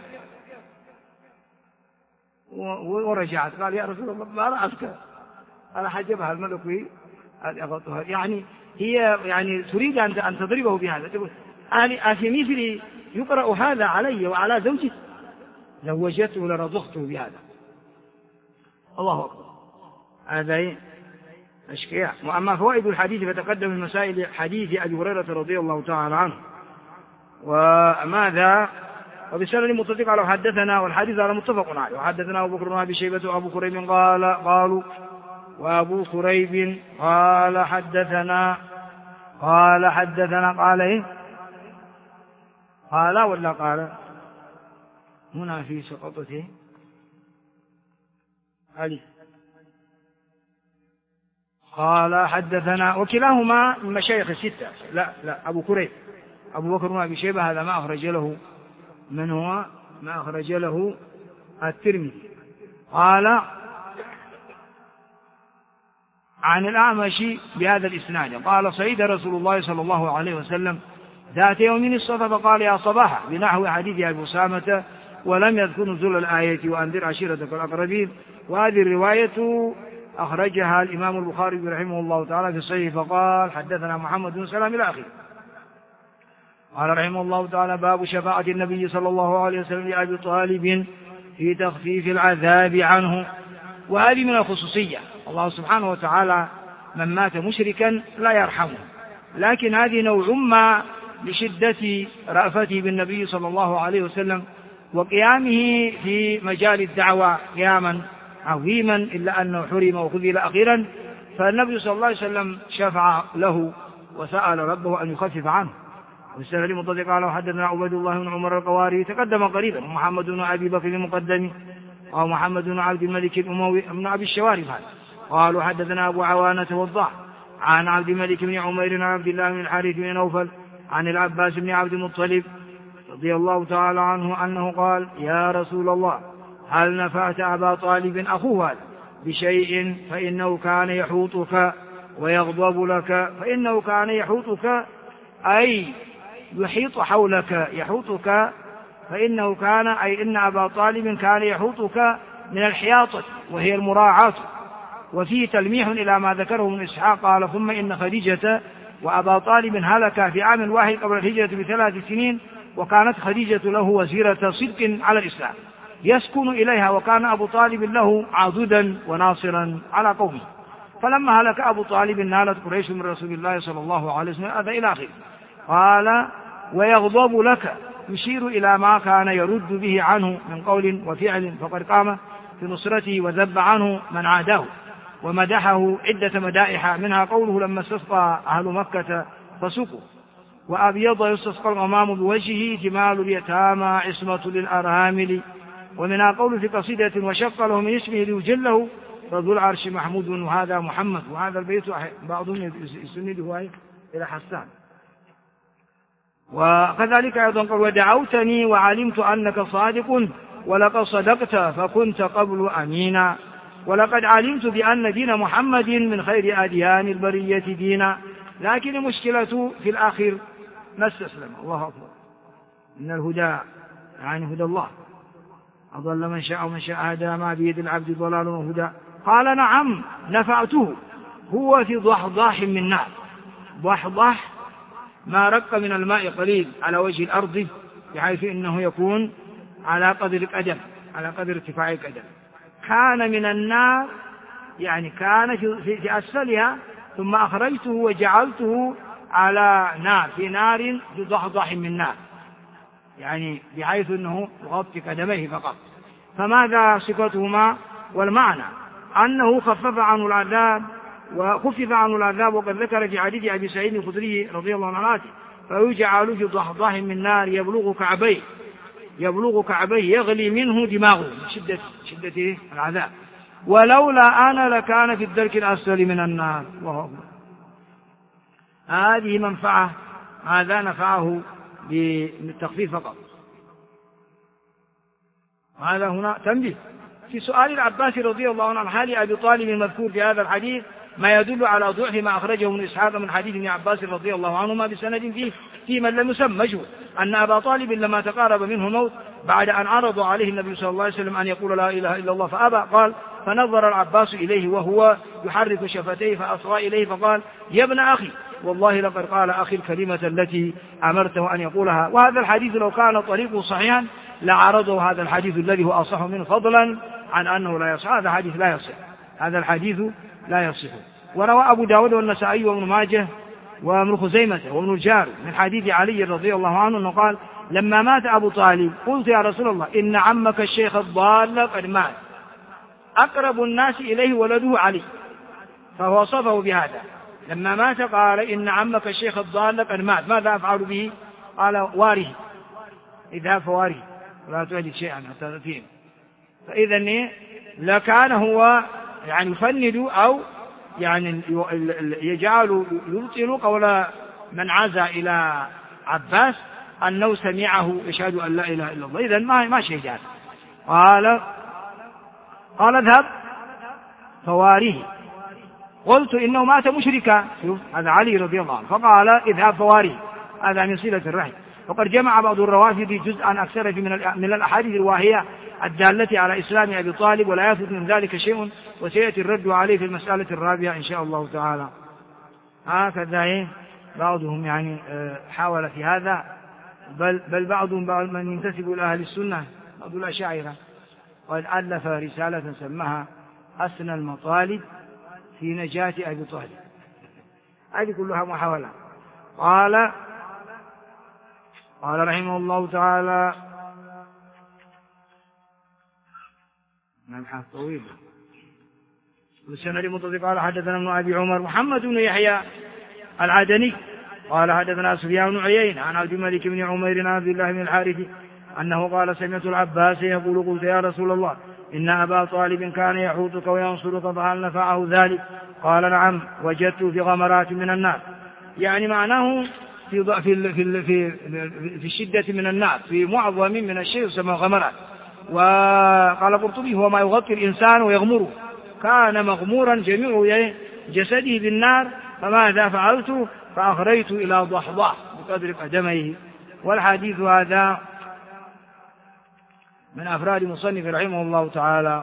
ورجعت قال يا رسول الله ما رأتك؟ قال حجبها الملك أغطها، يعني هي يعني تريد أن تضربه بهذا، تقول أفي مثلي يقرأ هذا علي وعلى زوجي؟ لو وجدته لرضخته بهذا. الله أكبر. هذا أشكياء. وأما فوائد الحديث فتقدم من مسائل حديث أبي هريرة رضي الله تعالى عنه. وماذا؟ وبسند متفق على حدثنا، والحديث على متفق عليه. وحدثنا أبو بكر وأبي شيبة وأبو كريب قالوا وأبو كريب قال حدثنا قال إيه؟ قال ولا قال؟ هنا في سقطته علي. قال حدثنا، وكلاهما من مشايخ الستة. لا أبو كريب أبو بكر وأبي شيبة هذا ما أخرج له من هو ما أخرج له الترمذي. قال عن الأعمش بهذا الإسناد قال صعد رسول الله صلى الله عليه وسلم ذات يوم الصفا فقال يا صباح بنحو حديث أبي أسامة، ولم يذكر نزول الآية وأنذر عشيرتك الأقربين. وهذه الرواية أخرجها الإمام البخاري رحمه الله تعالى في صحيح، فقال حدثنا محمد بن سلام إلى آخره. قال رحمه الله تعالى باب شفاعة النبي صلى الله عليه وسلم لأبي طالب في تخفيف العذاب عنه. وهذه من الخصوصية، الله سبحانه وتعالى من مات مشركا لا يرحمه، لكن هذه نوع ما لشدة رأفته بالنبي صلى الله عليه وسلم وقيامه في مجال الدعوة قياما عظيما، إلا أنه حرم وخذل أخيرا، فالنبي صلى الله عليه وسلم شفع له وسأل ربه أن يخفف عنه. والسنة مضطرق قال وحدثنا عبيد الله بن عمر القواري تقدم قريبا، ومحمد بن أبي بكر المقدم أو محمد بن عبد الملك الأموي بن أبي الشوارب قالوا حدثنا أبو عوانة والضاح عن عبد الملك بن عمير عن عبد الله بن الحارث بن نوفل عن العباس بن عبد المطلب رضي الله تعالى عنه أنه قال يا رسول الله هل نفعت أبا طالب أخوه بشيء فإنه كان يحوطك ويغضب لك، فإنه كان يحوطك أي يحيط حولك، يحوطك فإنه كان أي إن أبا طالب كان يحوطك من الحياطة وهي المراعاة. وفيه تلميح إلى ما ذكره من إسحاق قال ثم إن خديجة وأبا طالب هلك في عام واحد قبل الهجرة ب3 سنين، وكانت خديجة له وزيرة صدق على الإسلام يسكن إليها، وكان أبو طالب له عضدا وناصرا على قومه. فلما هلك أبو طالب نالت قريش من رسول الله صلى الله عليه وسلم أذى إلى آخره. قال ويغضب لك يشير إلى ما كان يرد به عنه من قول وفعل، فقد قام في نصرته وذب عنه من عاداه ومدحه عدة مدائح، منها قوله لما استسقى أهل مكة فسقوا وأبيض يستسقى الغمام بوجهه جمال اليتامى عصمة للأرامل، ومنها قوله في قصيدة وشق له من اسمه ليجله فذو العرش محمود وهذا محمد. وهذا البيت بعضهم يسنده إلى حسان. وكذلك أيضا قال ودعوتني وعلمت أنك صادق ولقد صدقت فكنت قبل أمينا، ولقد علمت بأن دين محمد من خير أديان البرية دينا، لكن المشكلة في الآخر نستسلم. الله أكبر، إن الهدى يعني هدى الله، أضل من شاء ومن شاء هدى، ما بيد العبد ضلال وهدى. قال نعم نفعته، هو في ضحضاح من نار. ضحضاح ما رق من الماء قليل على وجه الأرض بحيث إنه يكون على قدر القدم، على قدر ارتفاع القدم. كان من النار يعني كان في أسفلها، ثم أخرجته وجعلته على نار في نار في ضحضاح من نار، يعني بحيث أنه يغطي قدميه فقط. فماذا صفتهما؟ والمعنى أنه خفف عنه العذاب وخفف عنه العذاب. وقد ذكر في حديث أبي سعيد الخدري رضي الله عنه فيجعل في ضحضاح من نار يبلغ كعبيه يغلي منه دماغه من شدة العذاب، ولولا أنا لكان في الدرك الأسفل من النار. الله أكبر. هذه منفعة، هذا نفعه بالتخفيف فقط. هذا هنا تنبيه في سؤال العباس رضي الله عنه عن حال أبي طالب المذكور في هذا الحديث ما يدل على ضعف ما أخرجه من إسحاق من حديث ابن عباس رضي الله عنهما بسند فيه من لم يسمى مجهول، أن أبا طالب لما تقارب منه الموت بعد أن عرض عليه النبي صلى الله عليه وسلم أن يقول لا إله إلا الله فأبى، قال فنظر العباس إليه وهو يحرك شفتيه فأصغى إليه فقال يا ابن أخي والله لقد قال أخي الكلمة التي أمرته أن يقولها. وهذا الحديث لو كان طريقه صحيحا لعرضه هذا الحديث الذي هو أصح منه فضلا عن أنه لا يصح. هذا حديث لا يصح، هذا الحديث لا يصح. وروى أبو داود والنسائي وابن ماجه وابن خزيمة وابن الجار من حديث علي رضي الله عنه أنه قال لما مات أبو طالب قلت يا رسول الله إن عمك الشيخ الضال قد مات، أقرب الناس إليه ولده علي، فهو وصفه بهذا لما مات قال إن عمك الشيخ الضال قد مات، ماذا أفعل به؟ قال واره، اذهب فواره ولا تهدي شيئا حتى تأتيه. فإذا لكان هو يعني يفند أو يعني يجعل يبطل قول من عزى إلى عباس أنه سمعه يشهد أن لا إله إلا الله. إذن ما شيء جاء. قال اذهب فواريه. قلت إنه مات مشركا، هذا علي رضي الله عنه، فقال اذهب فواريه، هذا من صلة الرحم. وقد جمع بعض الروافد جزءا أكثر من الأحاديث الواهية الدالة على إسلام أبي طالب، ولا يثبت من ذلك شيء، وسيأتي الرد عليه في المسألة الرابعة إن شاء الله تعالى. هكذا بعضهم يعني حاول في هذا، بل بعضهم من ينتسب إلى أهل السنة بعض الأشاعرة قد ألف رسالة سماها أسنى المطالب في نجاة أبي طالب. هذه كلها محاولة. قال رحمه الله تعالى مبحث طويل والسند المتصل قال حدثنا ابن أبي عمر محمد بن يحيى العدني قال حدثنا سفيان بن عيينة عن عبد الملك بن عمير عن عبد الله بن الحارث أنه قال سمعت العباس يقول قلت يا رسول الله إن أبا طالب كان يحوطك وينصرك فهل نفعه ذلك؟ قال نعم وجدته في غمرات من النار، يعني معناه في الشدة من النار، في معظم من الشيء يسمى غمرات. وقال قرطبي هو ما يغطي الإنسان ويغمره، كان مغمورا جميع جسده بالنار، فماذا فعلت؟ فأخرجت إلى ضحضاح بقدر قدميه. والحديث هذا من أفراد مصنف رحمه الله تعالى.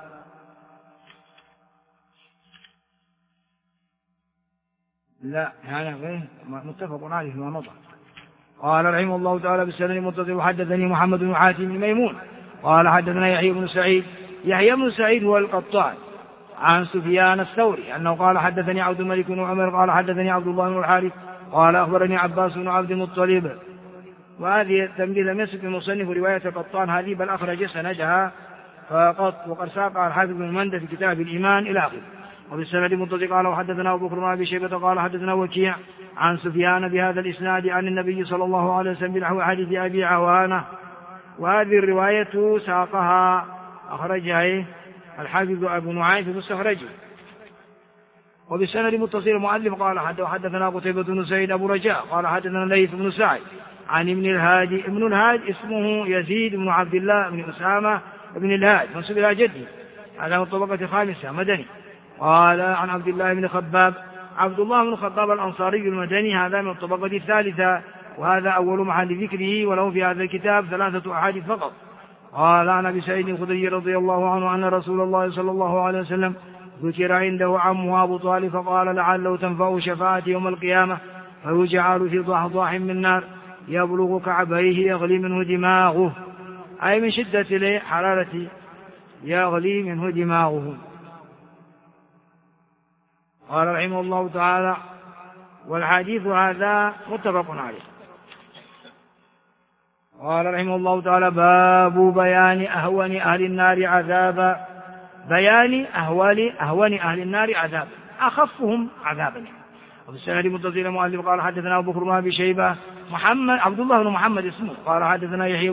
لا هذا متفق عليه فيما مضى. قال رحمه الله تعالى بالسند المتصل وحدثني محمد بن حاتم بن ميمون قال حدثنا يحيى بن سعيد هو القطان عن سفيان الثوري أنه قال حدثني عبد الملك بن عمر قال حدثني عبد الله بن الحارث قال أخبرني عباس بن عبد المطلب. وهذه التمثيل لم يسق المصنف رواية القطان هذه بل أخرج سندها فقط، وقد ساقها الحافظ بن مندة في كتاب الإيمان إلى آخره. وبالسند المتصل قال وحدثنا أبو بكر بن أبي شيبة قال حدثنا وكيع عن سفيان بهذا الإسناد عن النبي صلى الله عليه وسلم بنحو حديث أبي عوانة. وهذه الرواية ساقها أخرجها الحافظ أبو نعيم في مستخرجه. وبالسند المتصل المؤلف قال حدثنا قتيبة بن سعيد أبو رجاء قال حدثنا الليث بن سعد عن ابن الهادي اسمه يزيد بن عبد الله بن أسامة بن الهادي منسوب إلى جده، هذا من الطبقة الخامسة مدني. قال عن عبد الله بن خباب الأنصاري المدني، هذا من الطبقة الثالثة، وهذا أول محل ذكره، وله في هذا الكتاب 3 أحاديث فقط. قال عن أبي سعيد الخدري رضي الله عنه أن رسول الله صلى الله عليه وسلم ذكر عنده عمه أبو طالب فقال لعله تنفع شفاعة يوم القيامة فيجعل في ضحضاح من نار يبلغ كعبيه يغلي منه دماغه، أي من شدة حرارة يغلي منه دماغه. قال رحمه الله تعالى والحديث هذا متفق عليه. قال رحمه الله تعالى باب بيان أهون أهل النار عذابا، بيان أهون أهل النار عذابا، أخفهم عذابا. وفي السند المتصل المؤلف قال حدثنا أبو بكر بن أبي شيبة عبد الله بن محمد اسمه قال حدثنا يحيى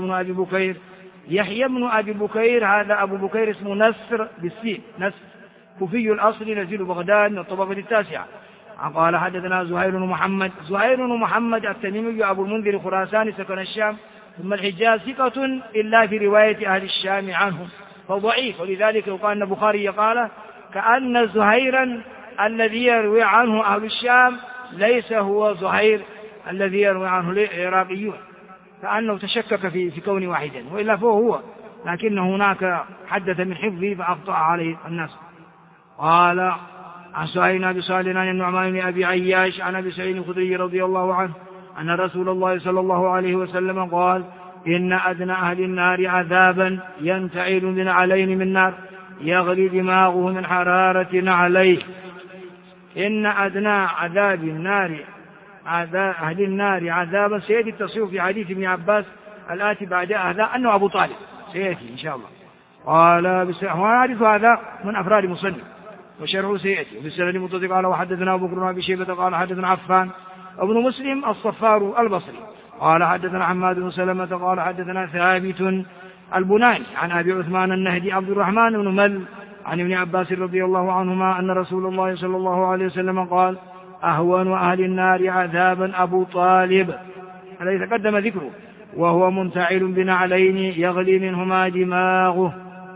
بن أبي بكير هذا أبو بكير اسمه نصر بالسين، نصر كوفي الأصل نزيل بغداد من الطبقة التاسعة. قال حدثنا زهير بن محمد التميمي أبو المنذر خراساني سكن الشام ثم الحجاز، ثقة إلا في رواية أهل الشام عنهم فضعيف، ولذلك يقال أن البخاري قال كأن زهيرا الذي يروي عنه أهل الشام ليس هو زهير الذي يروي عنه العراقيون، كأنه تشكك في كون واحدا، وإلا فهو لكن هناك حدث من حفظه فأخطأ عليه الناس. قال عن سهيل بن أبي صالح عن النعمان بن أبي عياش عن أبي سعيد الخدري رضي الله عنه أن رسول الله صلى الله عليه وسلم قال إن أدنى أهل النار عذابا ينتعل بنعلين من نار يغلي دماغه من حرارة نعليه. إن أدنى عذاب النار أهل النار عذابا سيأتي التصريح في حديث ابن عباس الآتي بعد هذا أنه أبو طالب سيأتي إن شاء الله. قال وحديث هذا من أفراد مصنف وشرعه سيأتي. وبالسند المتصل قال وحدثنا أبو بكر بن أبي شيبة قال حدثنا عفان ابن مسلم الصفار البصري قال حدثنا حماد بن سلمة قال حدثنا ثابت البناني عن أبي عثمان النهدي عبد الرحمن بن مل عن ابن عباس رضي الله عنهما أن رسول الله صلى الله عليه وسلم قال أهون أهل النار عذابا أبو طالب الذي تقدم ذكره وهو منتعل بنعلين يغلي منهما دماغه،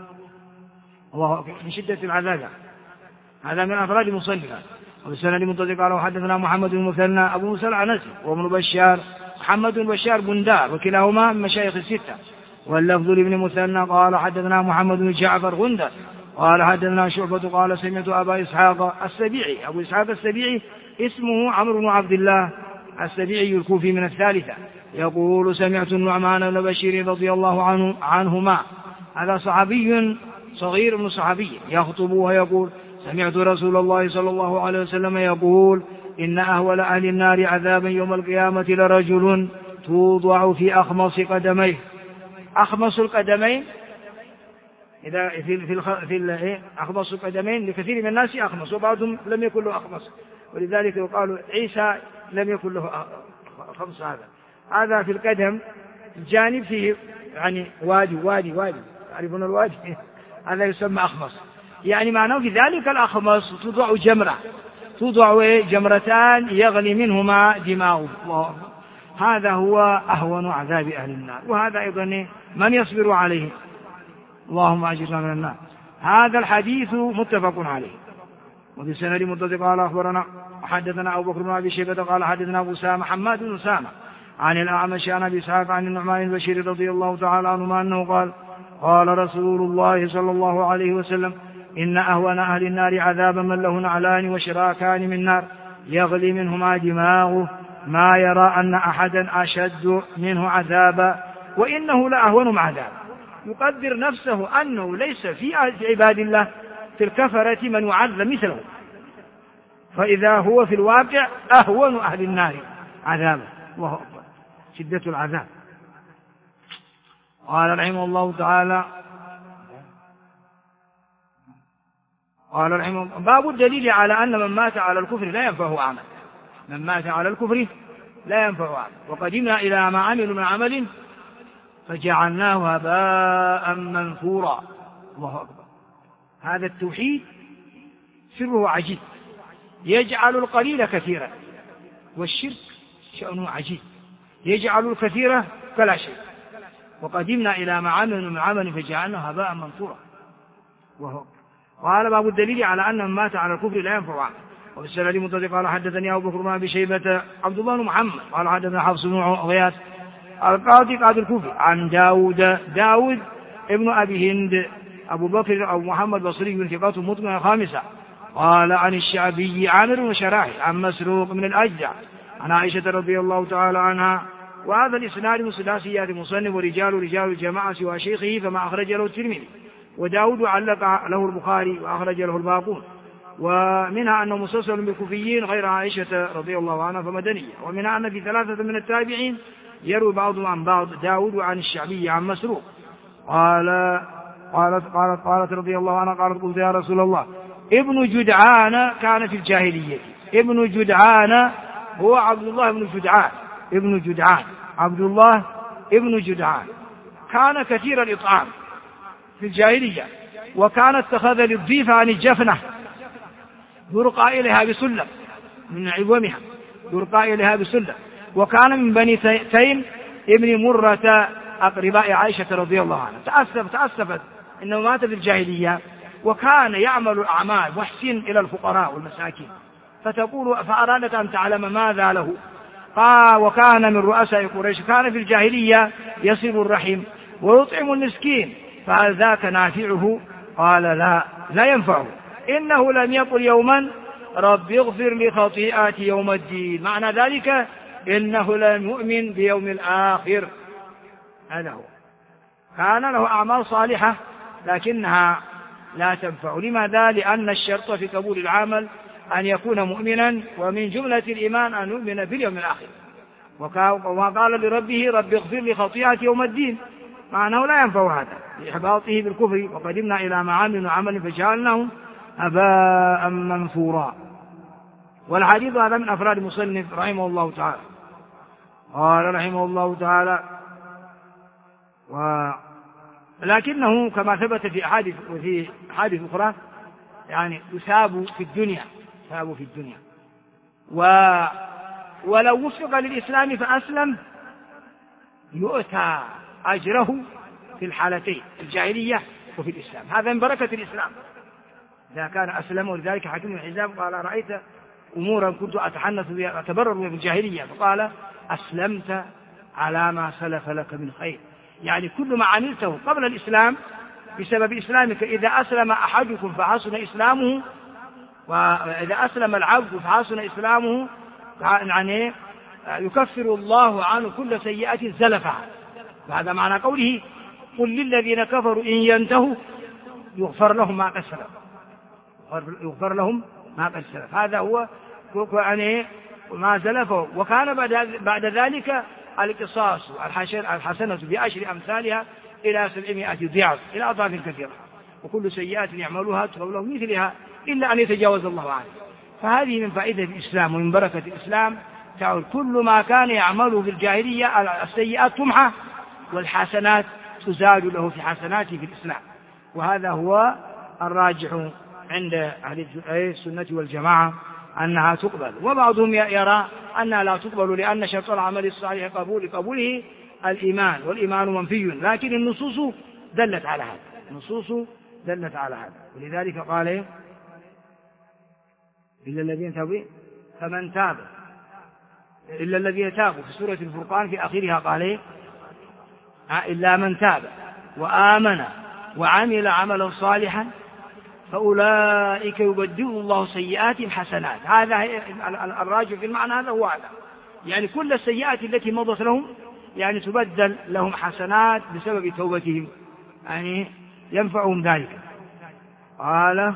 الله من شدة العذاب. هذا من أفراد مصنفا. وبالسند المتصل قال وحدثنا محمد بن مثنى أبو موسى العنزي وابن بشار محمد بن بشار بندار وكلاهما من مشايخ الستة، واللفظ لابن مثنى قال حدثنا محمد بن جعفر غندر قال حدثنا شعبة قال سمعت أبا إسحاق السبيعي، أبو إسحاق السبيعي اسمه عمرو بن عبد الله السبيعي الكوفي من الثالثة، يقول سمعت النعمان بن بشير رضي الله عنهما، هذا صحابي صغير من صحابي، يخطب ويقول سمعت رسول الله صلى الله عليه وسلم يقول إن أهول أهل النار عذابا يوم القيامة لرجل توضع في أخمص قدميه. أخمص القدمين إذا في أخمص القدمين لكثير من الناس أخمص وبعضهم لم يكن له أخمص، ولذلك يقال عيسى لم يكن له خمس. هذا في القدم الجانب فيه يعني وادي تعرفون الوادي هذا يسمى أخمص. يعني معناه في ذلك الأخمص توضع جمرتان يغلي منهما دماؤه. هذا هو أهون عذاب أهل النار، وهذا أيضا من يصبر عليه اللهم أجرنا من النار. هذا الحديث متفق عليه. وفي سند متصل قال أخبرنا حدثنا أبو بكر بن أبي شيبة قال حدثنا أبو أسامة حماد بن أسامة عن الأعمش عن أبي إسحاق عن النعمان بن بشير رضي الله تعالى عنهما أنه قال قال رسول الله صلى الله عليه وسلم إن أهون أهل النار عذابا من له نعلان وشراكان من نار يغلي منهما دماغه ما يرى أن أحدا أشد منه عذابا وإنه لأهون عذاب. يقدر نفسه أنه ليس في عباد الله في الكفرة من يعذب مثله، فإذا هو في الواقع أهون أهل النار عذابا وهو شدة العذاب. قال رحمه الله تعالى باب الدليل على أن من مات على الكفر لا ينفعه عمل. من مات على الكفر لا ينفعه عمل. وقدمنا إلى ما عملوا من عمل فجعلناه هباء منثورا. الله أكبر. هذا التوحيد سره عجيب، يجعل القليل كثيرا، والشرك شأنه عجيب يجعل الكثير كلا شيء. وقدمنا إلى ما عملوا من عمل فجعلناه هباء منثورا. وقال باب الدليل على أن من مات على الكفر لا ينفع عمل. وفي السند متصل قال حدثني أبو بكر بن أبي شيبة عبد الله بن محمد قال حدثنا حفص بن غياث القاضي قاضي الكوفي عن داود ابن أبي هند أبو بكر أو محمد بصري ثقة متقن خامسة قال عن الشعبي عامر بن شراحي عن مسروق من الأجدع عن عائشة رضي الله تعالى عنها. وهذا الإسناد من ثلاثيات المصنف ورجال الجماعة سوى شيخه فما أخرج له الترمذي، وداود علق له البخاري وأخرج له الباقون. ومنها أنه مسلسل بالكوفيين غير عائشة رضي الله عنها فمدنية. ومنها أن في ثلاثة من التابعين يروي بعضهم عن بعض داود عن الشعبي عن مسروق قالت رضي الله عنها قالت قلت يا رسول الله ابن جدعان كان في الجاهلية. ابن جدعان هو عبد الله ابن جدعان كان كثير الإطعام في الجاهلية، وكان اتخذ للضيف عن الجفنة يرقى إليها بسلم من عظمها يرقى إليها بسلم. وكان من بني تيم ابن مرة أقرباء عائشة رضي الله عنها. تأسفت إنه مات في الجاهلية وكان يعمل أعمال محسن إلى الفقراء والمساكين، فأرادت أن تعلم ماذا له. وكان من رؤساء قريش كان في الجاهلية يصل الرحم ويطعم المسكين، فهل ذاك نافعه؟ قال لا ينفعه. إنه لم يقل يوما رب اغفر لي خطيئاتي يوم الدين، معنى ذلك إنه لم يؤمن بيوم الآخر. هذا هو. كان له أعمال صالحة لكنها لا تنفع. لماذا؟ لأن الشرط في قبول العمل أن يكون مؤمنا، ومن جملة الإيمان أن يؤمن باليوم الآخر. وما قال لربه رب اغفر لي خطيئتي يوم الدين، معناه لا ينفع هذا لإحباطه بالكفر. وقدمنا إلى ما عملوا عمل فجعلناه هباء منثورا. والحديث هذا من أفراد المصنف رحمه الله تعالى. قال رحمه الله تعالى لكنه كما ثبت في أحاديث أخرى يعني يثاب في الدنيا ولو وفق للإسلام فأسلم يؤتى أجره في الحالتين الجاهلية وفي الإسلام. هذا من بركة الإسلام إذا كان أسلم. ولذلك حكيم بن حزام قال رأيت أمورا كنت أتحنث بها أتبرر بها في الجاهلية، فقال أسلمت على ما سلف لك من خير. يعني كل ما عملته قبل الإسلام بسبب إسلامك إذا أسلم أحدكم فحسن إسلامه، وإذا أسلم العبد فحسن إسلامه يعني يكفر الله عنه كل سيئة زلفها. وهذا معنى قوله قل للذين كفروا إن ينتهوا يغفر لهم ما قد سلف. يغفر لهم ما قد سلف. هذا هو يعني ما سلف. وكان بعد ذلك القصاص الحسنة ب10 أمثالها إلى 700 ضعف إلى أضعاف كثيرة، وكل سيئات يعملوها تغفر له مثلها إلا أن يتجاوز الله عنه. فهذه من فائدة الإسلام ومن بركة الإسلام، تعود كل ما كان يعمله في الجاهلية السيئات تمحى والحسنات تزاد له في حسناته في الإسلام. وهذا هو الراجح عند أهل السنة والجماعة أنها تقبل. وبعضهم يرى أنها لا تقبل لأن شرط العمل الصالح قبوله الإيمان، والإيمان منفي، لكن النصوص دلت على هذا. ولذلك قال إلا الذين تابوا فمن تاب إلا الذين تابوا في سورة الفرقان في آخرها قال إلا من تاب وآمن وعمل عملا صالحا فأولئك يبدل الله سيئاتهم حسنات. هذا الراجع في المعنى هذا هو هذا، يعني كل السيئات التي مضت لهم يعني تبدل لهم حسنات بسبب توبتهم، يعني ينفعهم ذلك. قال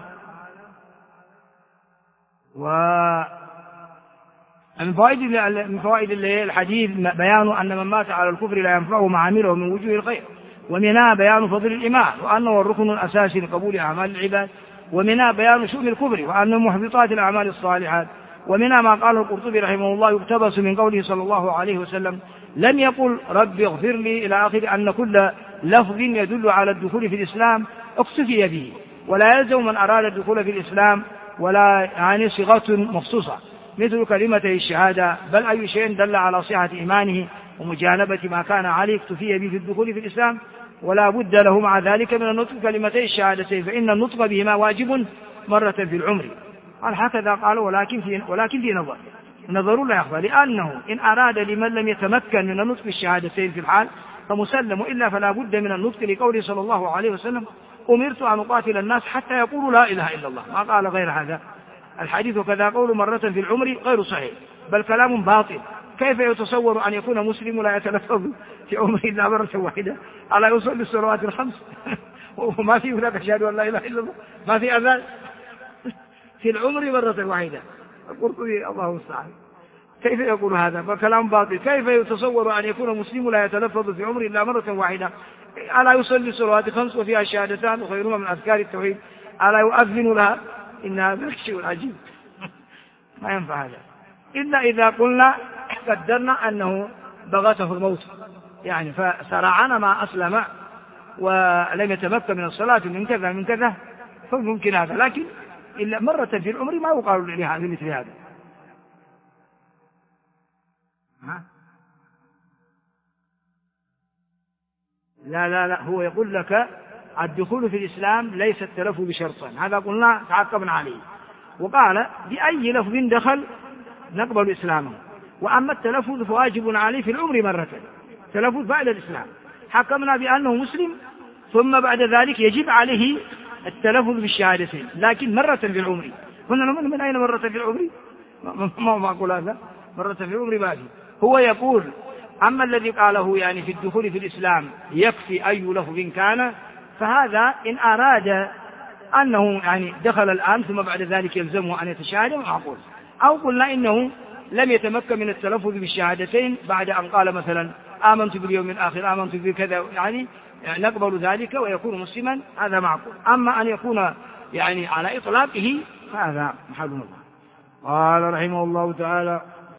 من فوائد الحديث بيان أن من مات على الكفر لا ينفعه ما عمله من وجوه الخير، ومنها بيان فضل الإيمان وأنه الركن الأساسي لقبول أعمال العباد، ومنها بيان شؤم الكفر وأنه محبطات الأعمال الصالحات، ومنها ما قاله القرطبي رحمه الله يقتبس من قوله صلى الله عليه وسلم لم يقل رب اغفر لي إلى آخر أن كل لفظ يدل على الدخول في الإسلام اكتفي به، ولا يلزم من أراد الدخول في الإسلام ولا يعني صيغة مخصوصة مثل كلمتي الشهادة، بل أي شيء دل على صحة إيمانه ومجانبة ما كان عليه اكتفي به في الدخول في الإسلام، ولا بد له مع ذلك من النطق كلمتي الشهادتين، فإن النطق بهما واجب مرة في العمر. قال هكذا قال ولكن في نظر لا يخفى، لأنه إن أراد لمن لم يتمكن من النطق الشهادتين في الحال فمسلم، إلا فلا بد من النطق لقوله صلى الله عليه وسلم أمرت أن أقاتل الناس حتى يقولوا لا إله إلا الله، ما قال غير هذا الحديث. وكذا قول مرة في العمر غير صحيح بل كلام باطل. كيف يتصور أن يكون مسلم لا يتلفظ في عمره إلا مرة واحدة على يصلي الصلوات الخمس وما في هناك أشهد أن لا إله إلا الله، ما في أذان في العمر مرة واحدة؟ القرطبي الله المستعان كيف يقول هذا؟ فكلام باطل. كيف يتصور أن يكون مسلم لا يتلفظ في عمره إلا مرة واحدة ألا يصلي الصلوات الخمس وفيها شهادتان وخيرهما من أذكار التوحيد ألا يؤذن لها؟ إن هذا شيء عجيب ما ينفع هذا إلا إذا قلنا قدرنا أنه بغته الموت يعني فسرعنا ما أسلم ولم يتمكن من الصلاة من كذا فممكن هذا، لكن إلا مرة في العمر ما يقال لمثل هذا. لا هو يقول لك الدخول في الإسلام ليس التلفظ بشرطا، هذا قلنا تعقبنا عليه، وقال بأي لفظ دخل نقبل إسلامه، وأما التلفظ فواجب عليه في العمر مرة، تلفظ بعد الإسلام حكمنا بأنه مسلم ثم بعد ذلك يجب عليه التلفظ بالشهادتين، لكن مرة في العمر. قلنا من أين مرة في العمر؟ ما أقول هذا مرة في العمر باقي. هو يقول أما الذي قاله يعني في الدخول في الإسلام يكفي أي لفظ كان، فهذا إن أراد أنه يعني دخل الآن ثم بعد ذلك يلزمه أن يتشهد معقول، أو قلنا إنه لم يتمكن من التلفظ بالشهادتين بعد أن قال مثلا آمنت باليوم الآخر آمنت بكذا يعني نقبل ذلك ويكون مسلما، هذا معقول. أما أن يكون يعني على إطلاقه فهذا محل الله. قال رحمه الله تعالى